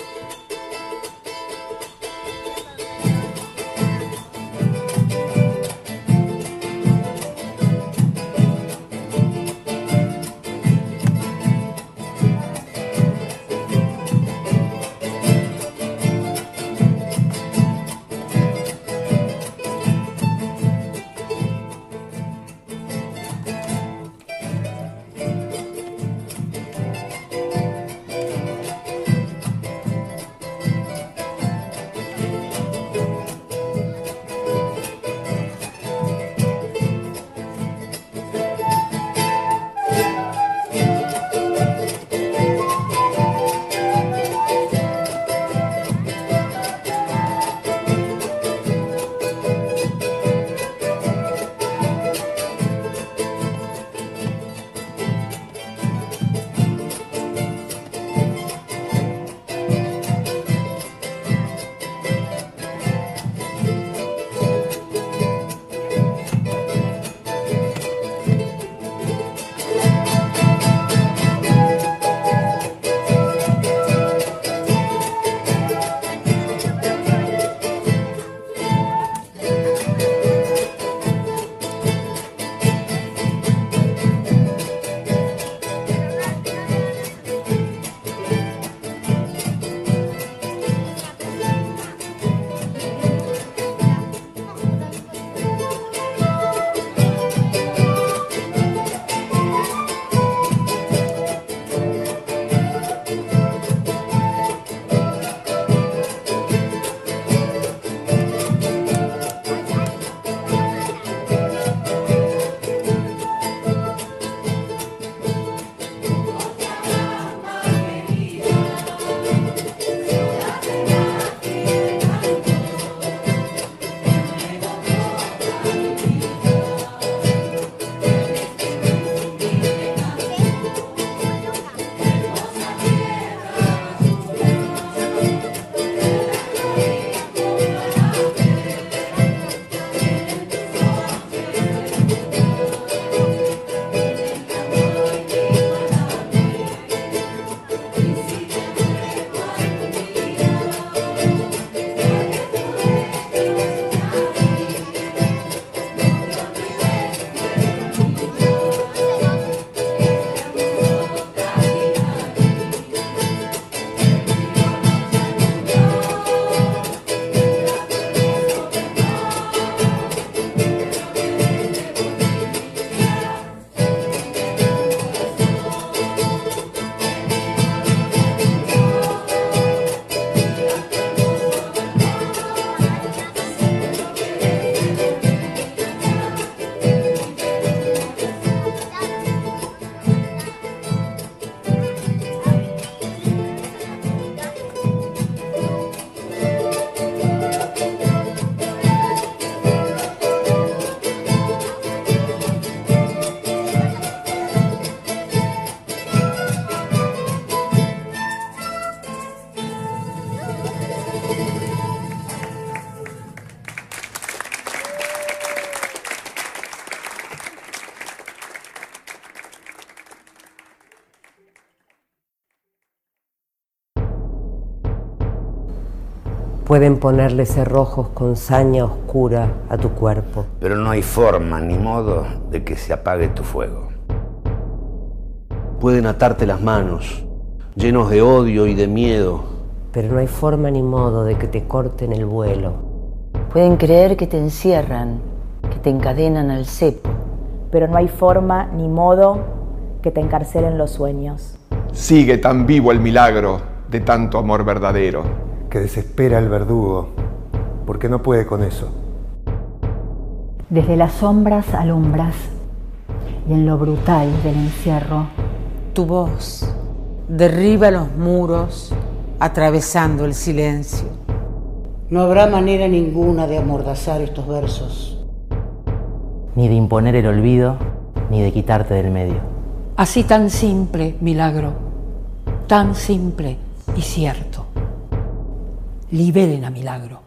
Pueden ponerle cerrojos con saña oscura a tu cuerpo. Pero no hay forma ni modo de que se apague tu fuego. Pueden atarte las manos, llenos de odio y de miedo. Pero no hay forma ni modo de que te corten el vuelo. Pueden creer que te encierran, que te encadenan al cepo. Pero no hay forma ni modo que te encarcelen los sueños. Sigue tan vivo el milagro de tanto amor verdadero. Que desespera el verdugo, porque no puede con eso. Desde las sombras alumbras, y en lo brutal del encierro, tu voz derriba los muros, atravesando el silencio. No habrá manera ninguna de amordazar estos versos. Ni de imponer el olvido, ni de quitarte del medio. Así tan simple, milagro, tan simple y cierto. Liberen a Milagro.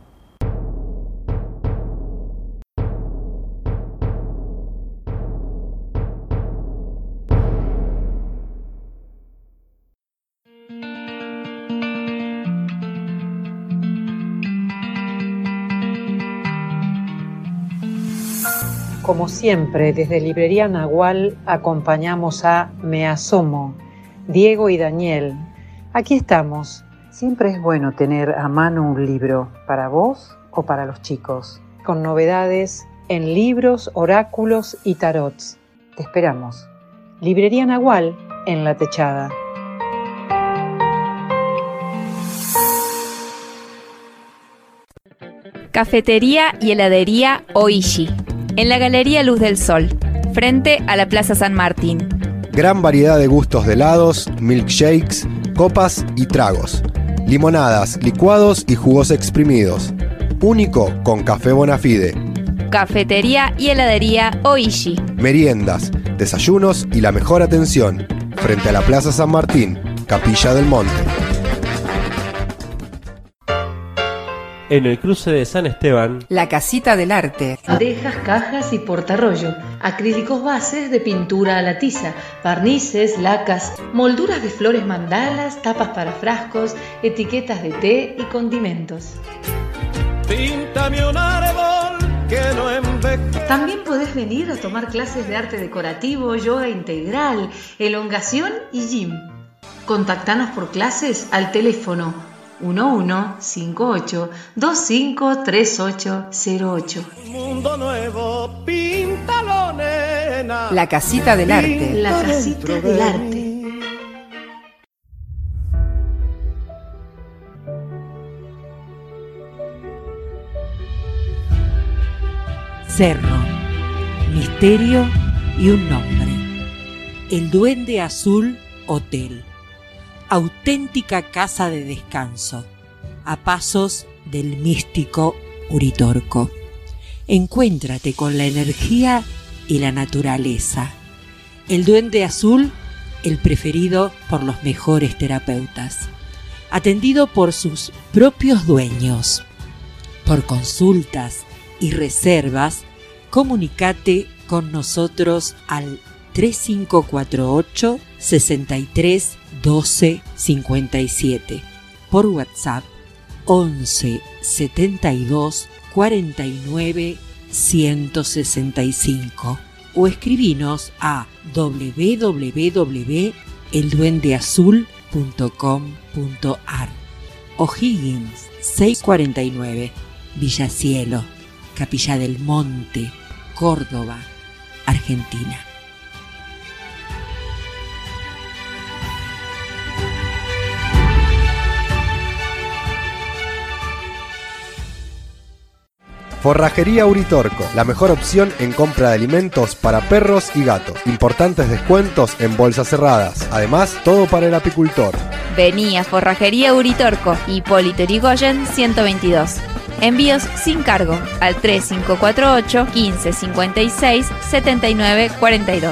Como siempre, desde Librería Nahual acompañamos a Me Asomo, Diego y Daniel. Aquí estamos. Siempre es bueno tener a mano un libro, para vos o para los chicos, con novedades en libros, oráculos y tarots. Te esperamos. Librería Nahual en La Techada. Cafetería y heladería Oishi, en la Galería Luz del Sol, frente a la Plaza San Martín. Gran variedad de gustos de helados, milkshakes, copas y tragos. Limonadas, licuados y jugos exprimidos. Único con café Bonafide. Cafetería y heladería Oishi. Meriendas, desayunos y la mejor atención. Frente a la Plaza San Martín, Capilla del Monte. En el cruce de San Esteban, La Casita del Arte. Bandejas, cajas y portarrollo. Acrílicos bases de pintura a la tiza. Barnices, lacas, molduras de flores mandalas, tapas para frascos, etiquetas de té y condimentos. Píntame un árbol que no envejece. También podés venir a tomar clases de arte decorativo, yoga integral, elongación y gym. Contactanos por clases al teléfono 1158-253808. Mundo nuevo, píntalo, nena. La Casita del Arte. La Casita del Arte. Cerro, misterio y un nombre. El Duende Azul Hotel. Auténtica casa de descanso, a pasos del místico Uritorco. Encuéntrate con la energía y la naturaleza. El Duende Azul, el preferido por los mejores terapeutas. Atendido por sus propios dueños. Por consultas y reservas, comunícate con nosotros al 3548 63 12 57, por WhatsApp 11 72 49 165 o escribinos a www.elduendeazul.com.ar. O'Higgins 649, Villa Cielo, Capilla del Monte, Córdoba, Argentina. Forrajería Uritorco, la mejor opción en compra de alimentos para perros y gatos. Importantes descuentos en bolsas cerradas. Además, todo para el apicultor. Vení a Forrajería Uritorco, Hipólito Yrigoyen 122. Envíos sin cargo al 3548 15 56 79 42.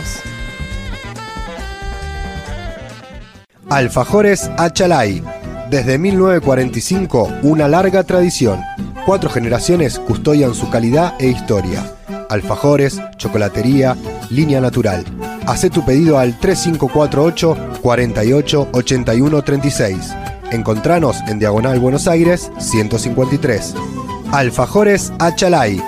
Alfajores Achalay. Desde 1945, una larga tradición. 4 generaciones custodian su calidad e historia. Alfajores, chocolatería, línea natural. Hacé tu pedido al 3548 48 81 36. Encontranos en Diagonal Buenos Aires 153. Alfajores Achalay.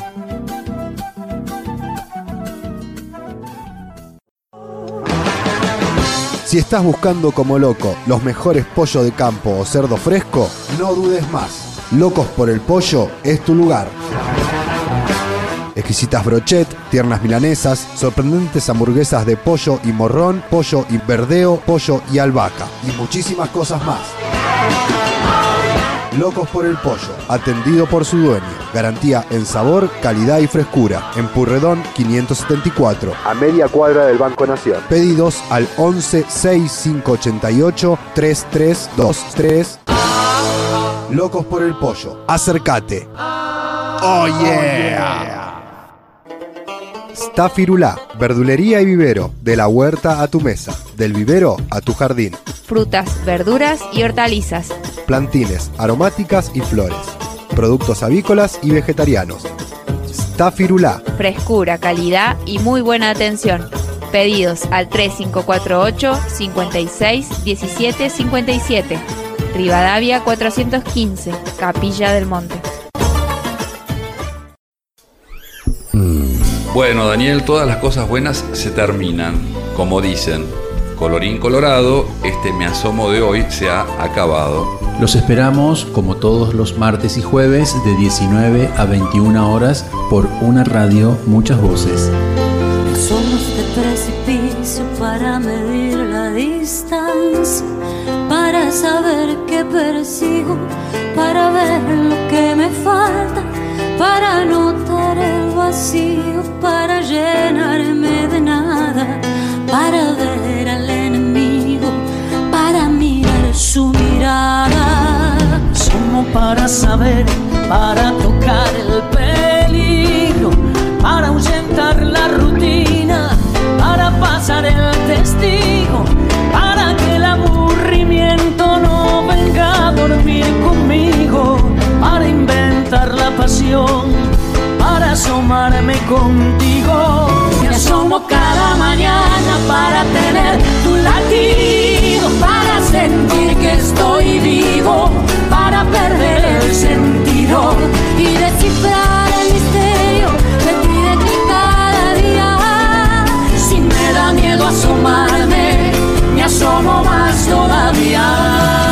Si estás buscando como loco los mejores pollos de campo o cerdo fresco, no dudes más. Locos por el Pollo es tu lugar. Exquisitas brochet, tiernas milanesas, sorprendentes hamburguesas de pollo y morrón, pollo y verdeo, pollo y albahaca y muchísimas cosas más. Locos por el Pollo, atendido por su dueño. Garantía en sabor, calidad y frescura. En Purredón 574, a media cuadra del Banco Nación. Pedidos al 11 6588 3323. Locos por el Pollo, acércate. Oh yeah. Stafirulá, verdulería y vivero, de la huerta a tu mesa, del vivero a tu jardín. Frutas, verduras y hortalizas. Plantines, aromáticas y flores. Productos avícolas y vegetarianos. Stafirulá. Frescura, calidad y muy buena atención. Pedidos al 3548 56 17 57. Rivadavia 415, Capilla del Monte. Bueno, Daniel, todas las cosas buenas se terminan, como dicen. Colorín colorado, este Me Asomo de hoy se ha acabado. Los esperamos como todos los martes y jueves de 19 a 21 horas por una radio, muchas voces. Somos de precipicio para medir la distancia, para saber qué persigo, para ver lo que me falta, para notar el vacío, para llenarme de nada, para ver al enemigo, para mirar su mirada. Somos para saber, para tocar el peligro, para ahuyentar la rutina, para pasar el testigo, para que el aburrimiento no venga a dormir conmigo, para inventar la pasión, para asomarme contigo. Me asomo cada mañana para tener tu latido, para sentir que estoy vivo, para perder el sentido y descifrar el misterio que pide que cada día. Si me da miedo asomarme, me asomo más todavía.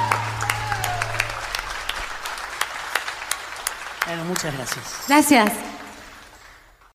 Muchas gracias. Gracias.